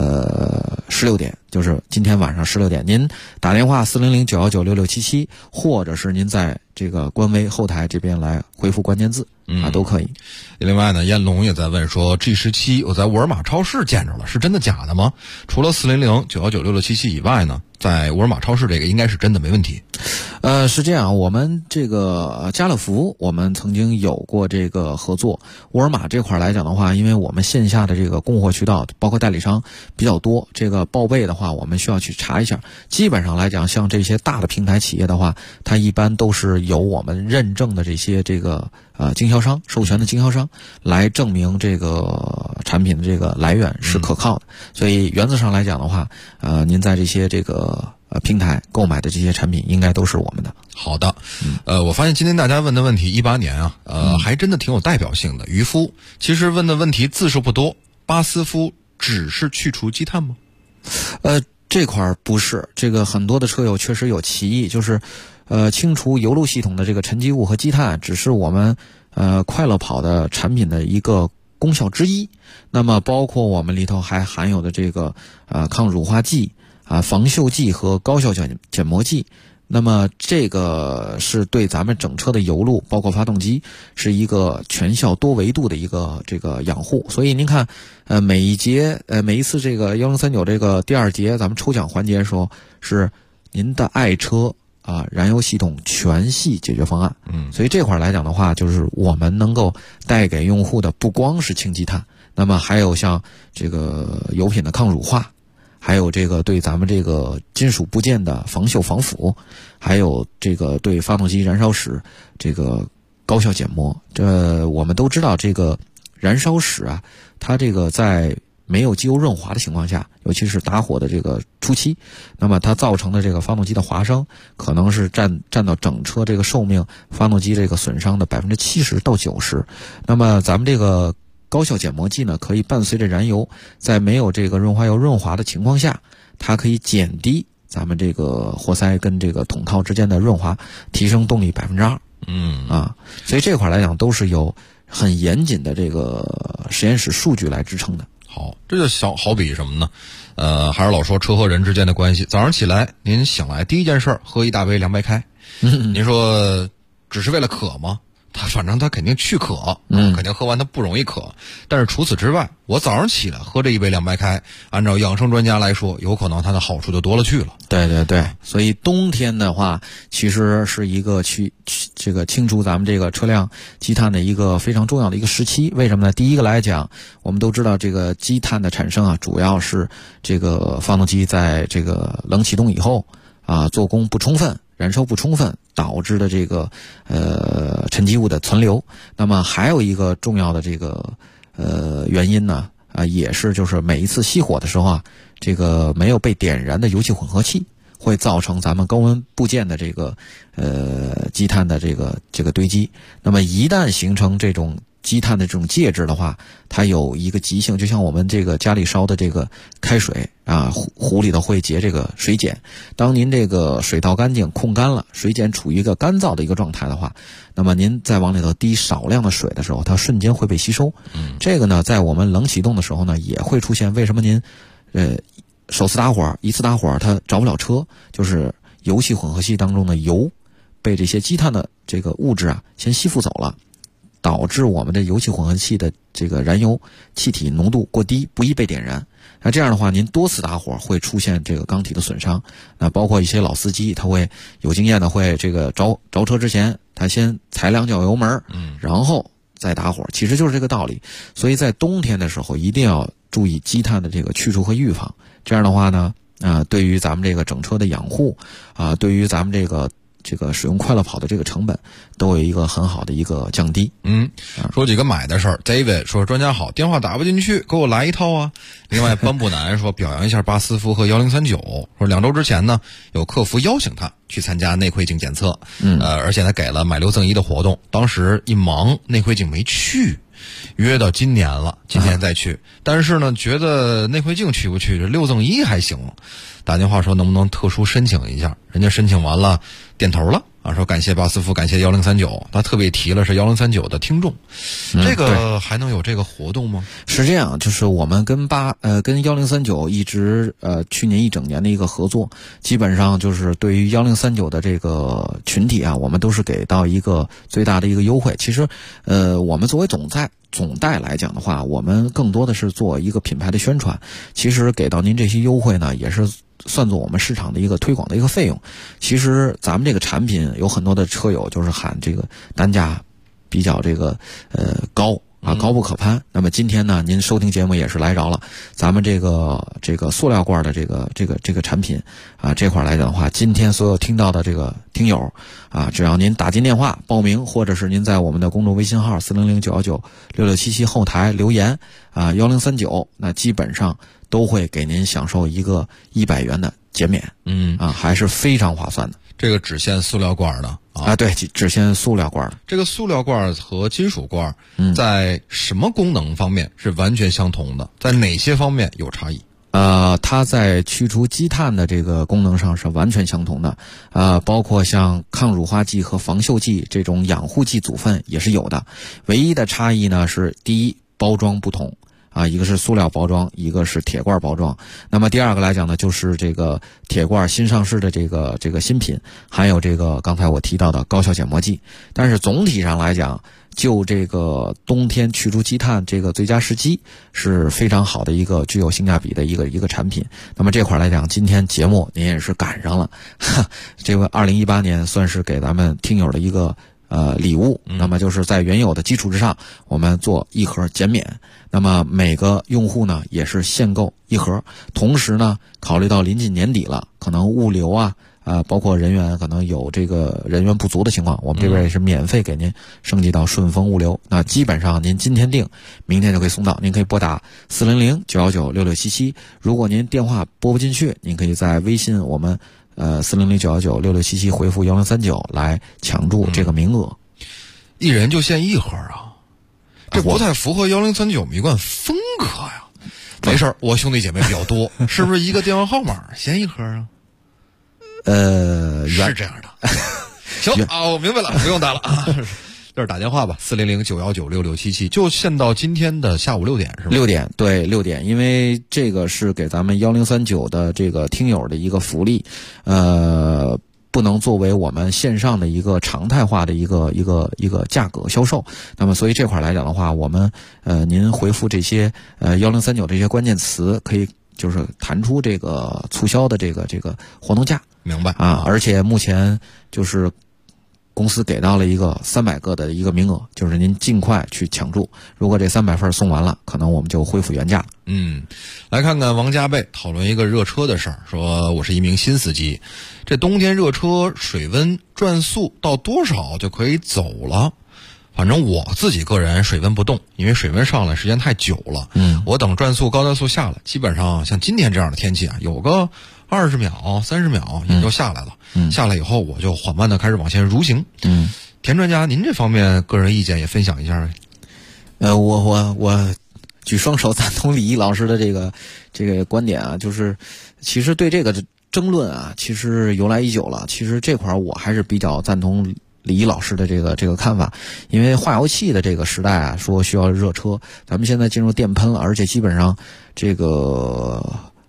16点，就是今天晚上16点。您打电话400-919-6677，或者是您在这个官微后台这边来回复关键字都可以。 另外呢，燕龙也在问说 G17 我在沃尔玛超市见着了，是真的假的吗？除了400-919-6677以外呢，在沃尔玛超市这个应该是真的，没问题。 是这样，我们这个家乐福我们曾经有过这个合作。沃尔玛这块来讲的话，因为我们线下的这个供货渠道包括代理商比较多，这个报备的话我们需要去查一下。基本上来讲，像这些大的平台企业的话，它一般都是由我们认证的这些这个经销商，授权的经销商来证明这个产品的这个来源是可靠的。所以原则上来讲的话，您在这些这个平台购买的这些产品应该都是我们的。 好的，我发现今天大家问的问题18年还真的挺有代表性的。渔夫其实问的问题字数不多，巴斯夫只是去除积碳吗？ 这块不是，这个很多的车友确实有歧义，就是清除油路系统的这个沉积物和积碳只是我们快乐跑的产品的一个功效之一。那么包括我们里头还含有的这个抗乳化剂防锈剂和高效减磨剂，那么这个是对咱们整车的油路包括发动机是一个全效多维度的一个这个养护。所以您看每一次这个1039这个第2节咱们抽奖环节的时候，是您的爱车燃油系统全系解决方案。所以这块来讲的话，就是我们能够带给用户的不光是清积碳，那么还有像这个油品的抗乳化，还有这个对咱们这个金属部件的防锈防腐，还有这个对发动机燃烧室这个高效减磨。这我们都知道，这个燃烧室它这个在没有机油润滑的情况下，尤其是打火的这个初期，那么它造成的这个发动机的滑伤，可能是占到整车这个寿命发动机这个损伤的70%到90%。那么咱们这个高效减磨剂呢，可以伴随着燃油，在没有这个润滑油润滑的情况下，它可以减低咱们这个活塞跟这个筒套之间的润滑，提升动力2%。所以这块来讲都是有很严谨的这个实验室数据来支撑的。 好，这就好比什么呢？还是老说车和人之间的关系。早上起来您醒来第一件事喝一大杯凉白开，您说只是为了渴吗？反正他肯定去渴，肯定喝完他不容易渴。但是除此之外，我早上起来喝这一杯凉白开，按照养生专家来说，有可能它的好处就多了去了。 对，所以冬天的话，其实是一个这个清除咱们这个车辆积碳的一个非常重要的一个时期。为什么呢？第一个来讲，我们都知道这个积碳的产生主要是这个发动机在这个冷启动以后做工不充分，燃烧不充分导致的这个沉积物的存留。那么还有一个重要的这个原因呢也是就是每一次熄火的时候这个没有被点燃的油气混合气会造成咱们高温部件的这个积碳的这个堆积。那么一旦形成这种积碳的这种介质的话，它有一个极性，就像我们这个家里烧的这个开水壶里头会结这个水碱。当您这个水倒干净控干了，水碱处于一个干燥的一个状态的话，那么您再往里头滴少量的水的时候，它瞬间会被吸收。这个呢在我们冷启动的时候呢也会出现。为什么您首次打火一次打火它着不了车，就是油气混合气当中的油被这些积碳的这个物质先吸附走了，导致我们的油气混合气的这个燃油气体浓度过低，不易被点燃。那这样的话，您多次打火会出现这个缸体的损伤。那包括一些老司机，他会有经验的会这个着车之前，他先踩2脚油门，然后再打火，其实就是这个道理。所以在冬天的时候，一定要注意积碳的这个去除和预防。这样的话呢，对于咱们这个整车的养护对于咱们这个这个使用快乐跑的这个成本都有一个很好的一个降低。 说几个买的事儿。David 说专家好，电话打不进去，给我来一套啊。另外班布南说表扬一下巴斯夫和1039，说2周之前呢有客服邀请他去参加内窥镜检测，而且他给了买6赠1的活动，当时一忙内窥镜没去，约到今年了，今年再去。但是呢觉得内窥镜去不去，这6赠1还行，打电话说能不能特殊申请一下，人家申请完了点头了啊，说感谢巴斯夫，感谢1039，他特别提了是1039的听众。这个还能有这个活动吗？ 是这样，就是我们跟1039一直去年一整年的一个合作，基本上就是对于1039的这个群体啊，我们都是给到一个最大的一个优惠。其实我们作为总代来讲的话，我们更多的是做一个品牌的宣传，其实给到您这些优惠呢，也是算作我们市场的一个推广的一个费用。其实咱们这个产品有很多的车友就是喊这个单价比较这个高啊，高不可攀。那么今天呢，您收听节目也是来着了，咱们这个塑料罐的这个产品啊，这块来讲的话，今天所有听到的这个听友啊，只要您打进电话报名，或者是您在我们的公众微信号400-919-6677后台留言啊1039，那基本上都会给您享受一个100元的减免，还是非常划算的。 这个只限塑料罐的啊，对，只限塑料罐的。 这个塑料罐和金属罐，在什么功能方面是完全相同的？在哪些方面有差异？ 它在去除积碳的这个功能上是完全相同的，包括像抗乳化剂和防锈剂这种养护剂组分也是有的。唯一的差异呢是第一，包装不同。一个是塑料包装，一个是铁罐包装。那么第二个来讲呢，就是这个铁罐新上市的这个新品，还有这个刚才我提到的高效减膜剂。但是总体上来讲，就这个冬天去除积碳这个最佳时机是非常好的一个具有性价比的一个产品。那么这块来讲，今天节目您也是赶上了，这个2018年算是给咱们听友的一个礼物。那么就是在原有的基础之上，我们做1盒减免。那么每个用户呢也是限购1盒。同时呢，考虑到临近年底了，可能物流包括人员可能有这个人员不足的情况，我们这边也是免费给您升级到顺丰物流。那基本上您今天订，明天就可以送到。您可以拨打400-919-6677。如果您电话拨不进去，您可以在微信我们400-919-6677回复1039来抢注这个名额。 一人就限1盒啊，这不太符合1039迷冠风格呀。没事儿，我兄弟姐妹比较多，是不是一个电话号码限1盒啊？是这样的。行啊，我明白了，不用打了啊。这儿打电话吧，400-919-6677，就限到今天的下午6点是吧 ？6点，对，6点，因为这个是给咱们1039的这个听友的一个福利，不能作为我们线上的一个常态化的一个价格销售。那么所以这块来讲的话，我们您回复这些1039这些关键词，可以就是弹出这个促销的这个活动价。 明白啊，而且目前就是公司给到了一个300个的一个名额，就是您尽快去抢注。如果这300份送完了，可能我们就恢复原价。 来看看王家贝讨论一个热车的事儿，说我是一名新司机，这冬天热车水温转速到多少就可以走了？反正我自己个人水温不动，因为水温上来时间太久了。我等转速高转速下来，基本上像今天这样的天气啊，有个20秒、30秒也就下来了。下来以后我就缓慢的开始往前蠕行。田专家，您这方面个人意见也分享一下呗？ 我举双手赞同李毅老师的这个观点啊，就是其实对这个争论啊，其实由来已久了。其实这块我还是比较赞同李毅老师的这个看法，因为化油器的这个时代啊，说需要热车，咱们现在进入电喷了，而且基本上这个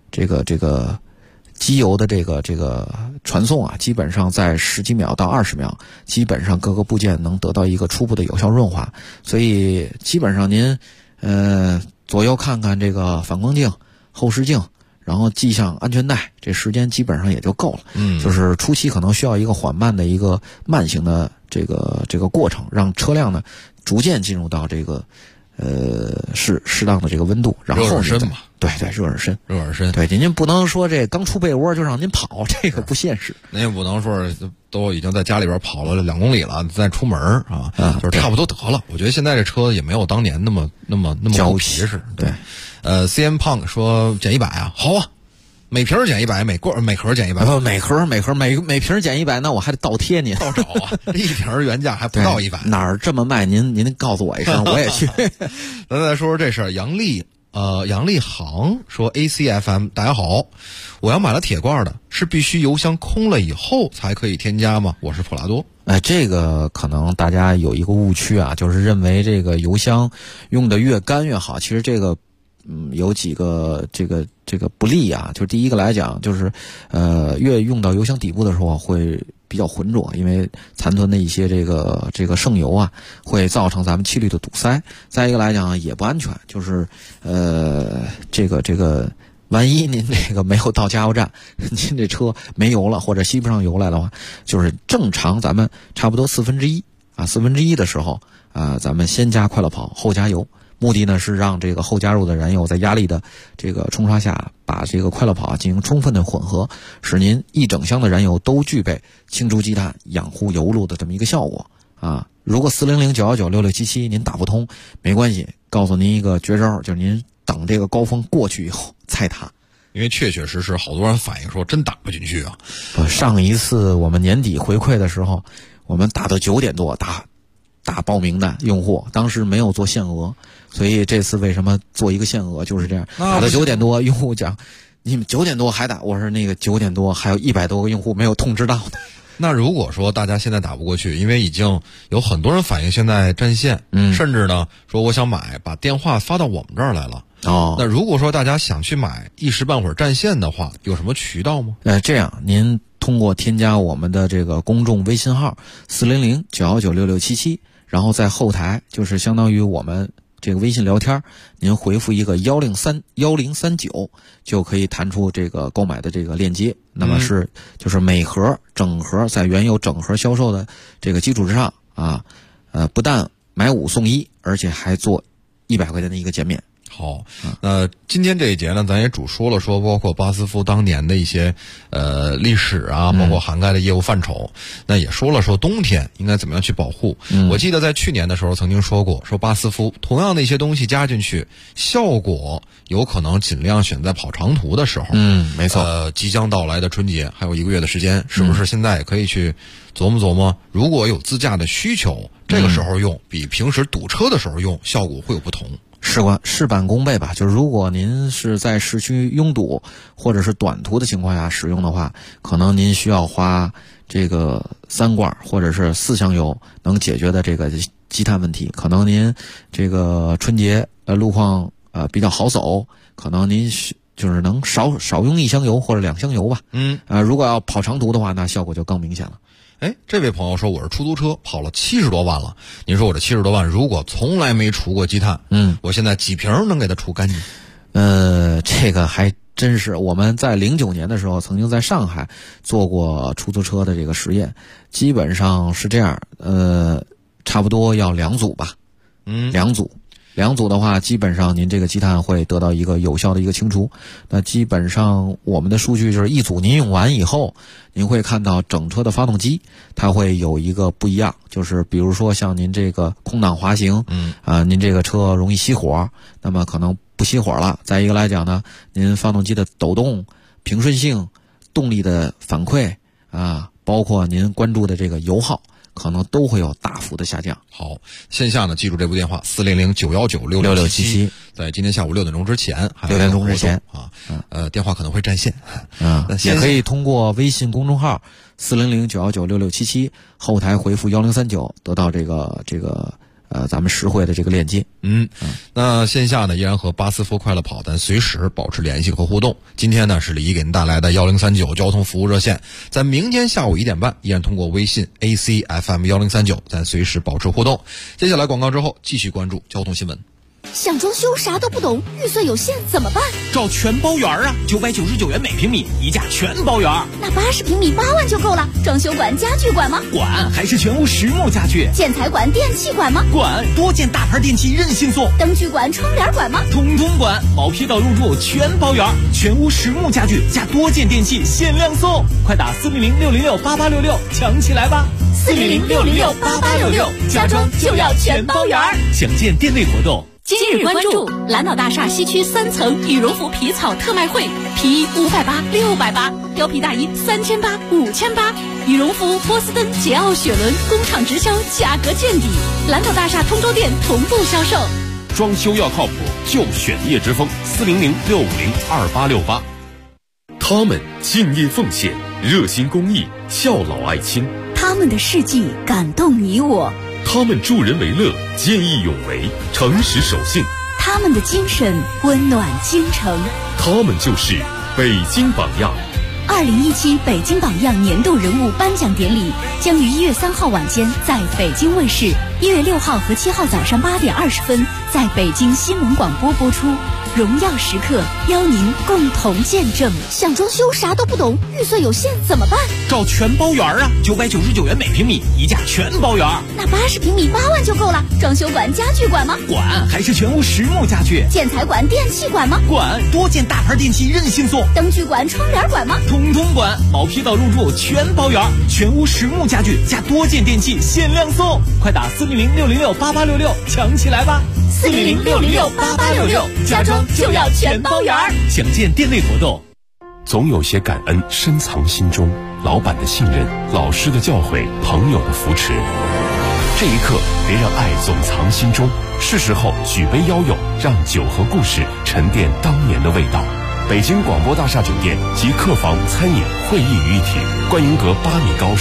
机油的这个传送啊，基本上在10几秒到20秒，基本上各个部件能得到一个初步的有效润滑。所以基本上您左右看看这个反光镜、后视镜，然后系上安全带，这时间基本上也就够了。就是初期可能需要一个缓慢的一个慢行的这个过程，让车辆呢逐渐进入到这个适当的这个温度，然后热身嘛， 对，热热身， 对， 您不能说这刚出被窝就让您跑，这个不现实。 您也不能说都已经在家里边跑了2公里了再出门啊，就是差不多得了。我觉得现在这车也没有当年那么狗皮实。对，CM Punk 说减100啊，好啊。每瓶减100，每盒减100， 每瓶减100，那我还得倒贴您， 倒找啊！这一瓶原价还不到100， 哪儿这么卖？您告诉我一声，我也去。 咱再说说这事儿。杨丽航说 ACFM， 大家好，我要买了铁罐的，是必须油箱空了以后才可以添加吗？我是普拉多。 这个可能大家有一个误区啊，就是认为这个油箱用的越干越好。其实这个有几个这个不利啊，就是第一个来讲，就是越用到油箱底部的时候会比较浑浊，因为残存的一些这个剩油啊，会造成咱们气滤的堵塞。再一个来讲也不安全，就是这个万一您这个没有到加油站，您这车没油了或者吸不上油来的话，就是正常咱们差不多1/4的时候咱们先加快乐跑后加油。目的呢是让这个后加入的燃油在压力的这个冲刷下，把这个快乐跑进行充分的混合，使您一整箱的燃油都具备清除积碳、养护油路的这么一个效果啊。如果400-919-6677您打不通，没关系，告诉您一个绝招，就是您等这个高峰过去以后再打。 因为确确实实好多人反映说真打不进去啊。 上一次我们年底回馈的时候，我们打到9点多打报名的用户，当时没有做限额，所以这次为什么做一个限额就是这样。打到9点多，用户讲你们9点多还打，我说那个9点多还有100多个用户没有通知到的。 那如果说大家现在打不过去，因为已经有很多人反映现在占线，甚至呢说我想买，把电话发到我们这儿来了。那如果说大家想去买一时半会儿占线的话，有什么渠道吗？ 这样您通过添加我们的这个公众微信号400-919-6677，然后在后台就是相当于我们这个微信聊天，您回复一个1039就可以弹出这个购买的这个链接。那么就是每盒整盒在原有整盒销售的这个基础之上不但买5送1，而且还做100块钱的一个减免。 好，那今天这一节呢，咱也主说了说，包括巴斯夫当年的一些历史啊，包括涵盖的业务范畴。那也说了说冬天应该怎么样去保护。我记得在去年的时候曾经说过，说巴斯夫同样的一些东西加进去，效果有可能尽量选在跑长途的时候。 没错。 即将到来的春节还有1个月的时间，是不是现在也可以去琢磨琢磨，如果有自驾的需求，这个时候用比平时堵车的时候用效果会有不同。 事半功倍吧，就是如果您是在市区拥堵或者是短途的情况下使用的话，可能您需要花这个3罐或者是4箱油能解决的这个积碳问题。可能您这个春节路况比较好走，可能您就是能少用1箱油或者2箱油吧。如果要跑长途的话，那效果就更明显了。 这位朋友说我是出租车跑了70多万了，您说我这70多万如果从来没除过积碳，我现在几瓶能给它除干净？ 这个还真是，我们在09年的时候曾经在上海做过出租车的这个实验，基本上是这样，差不多要2组吧，2组的话，基本上您这个积碳会得到一个有效的一个清除。那基本上我们的数据就是1组您用完以后，您会看到整车的发动机它会有一个不一样，就是比如说像您这个空档滑行，您这个车容易熄火，那么可能不熄火了。再一个来讲呢，您发动机的抖动、平顺性、动力的反馈包括您关注的这个油耗，可能都会有大幅的下降。 好，线下呢记住这部电话400-919-6677，在今天下午6点钟之前 ，6点钟之前电话可能会占线也可以通过微信公众号400-919-6677后台回复1039得到这个咱们实惠的这个链接。 那线下呢依然和巴斯夫快乐跑咱随时保持联系和互动。今天呢是李给您带来的1039交通服务热线，在明天下午1点半依然通过微信 ACFM1039咱随时保持互动。接下来广告之后继续关注交通新闻。 想装修啥都不懂，预算有限怎么办？ 找全包园啊，999元每平米，一价全包园。 那80平米8万就够了。装修管、家具管吗？ 管，还是全屋实木家具。 建材管、电器管吗？ 管，多件大牌电器任性送。 灯具管、窗帘管吗？ 通通管，毛坯到入住全包园，全屋实木家具加多件电器限量送，快打400-606-8866抢起来吧 ！400-606-8866，家装就要全包园。 详见店内活动。 今日关注蓝岛大厦西区3层羽绒服皮草特卖会，皮衣580、680，貂皮大衣3800、5800，羽绒服波司登、捷奥雪伦工厂直销，价格见底。蓝岛大厦通州店同步销售。 装修要靠谱，就选叶之峰，400-650-2868。他们敬业奉献，热心公益，孝老爱亲。 他们的事迹感动你我。 他们助人为乐，见义勇为，诚实守信。 他们的精神温暖京城。 他们就是北京榜样。 2017北京榜样年度人物颁奖典礼将于1月3号晚间在北京卫视，1月6号和7号早上8点20分在北京新闻广播播出。荣耀时刻，邀您共同见证。想装修啥都不懂，预算有限怎么办？ 找全包园啊，999元每平米，一价全包园。 那80平米8万就够了。装修管、家具管吗？ 管，还是全屋实木家具。 建材管、电器管吗？ 管，多件大牌电器任性送。 灯具管、窗帘管吗？ 通通管，毛坯到入住全包园，全屋实木家具加多件电器限量送，快打400-606-8866抢起来吧 ！400-606-8866，家装就要全包园。 详见店内活动。 总有些感恩深藏心中，老板的信任，老师的教诲，朋友的扶持。这一刻，别让爱总藏心中，是时候举杯邀友，让酒和故事沉淀当年的味道。北京广播大厦酒店及客房、餐饮、会议于一体，观云阁8米高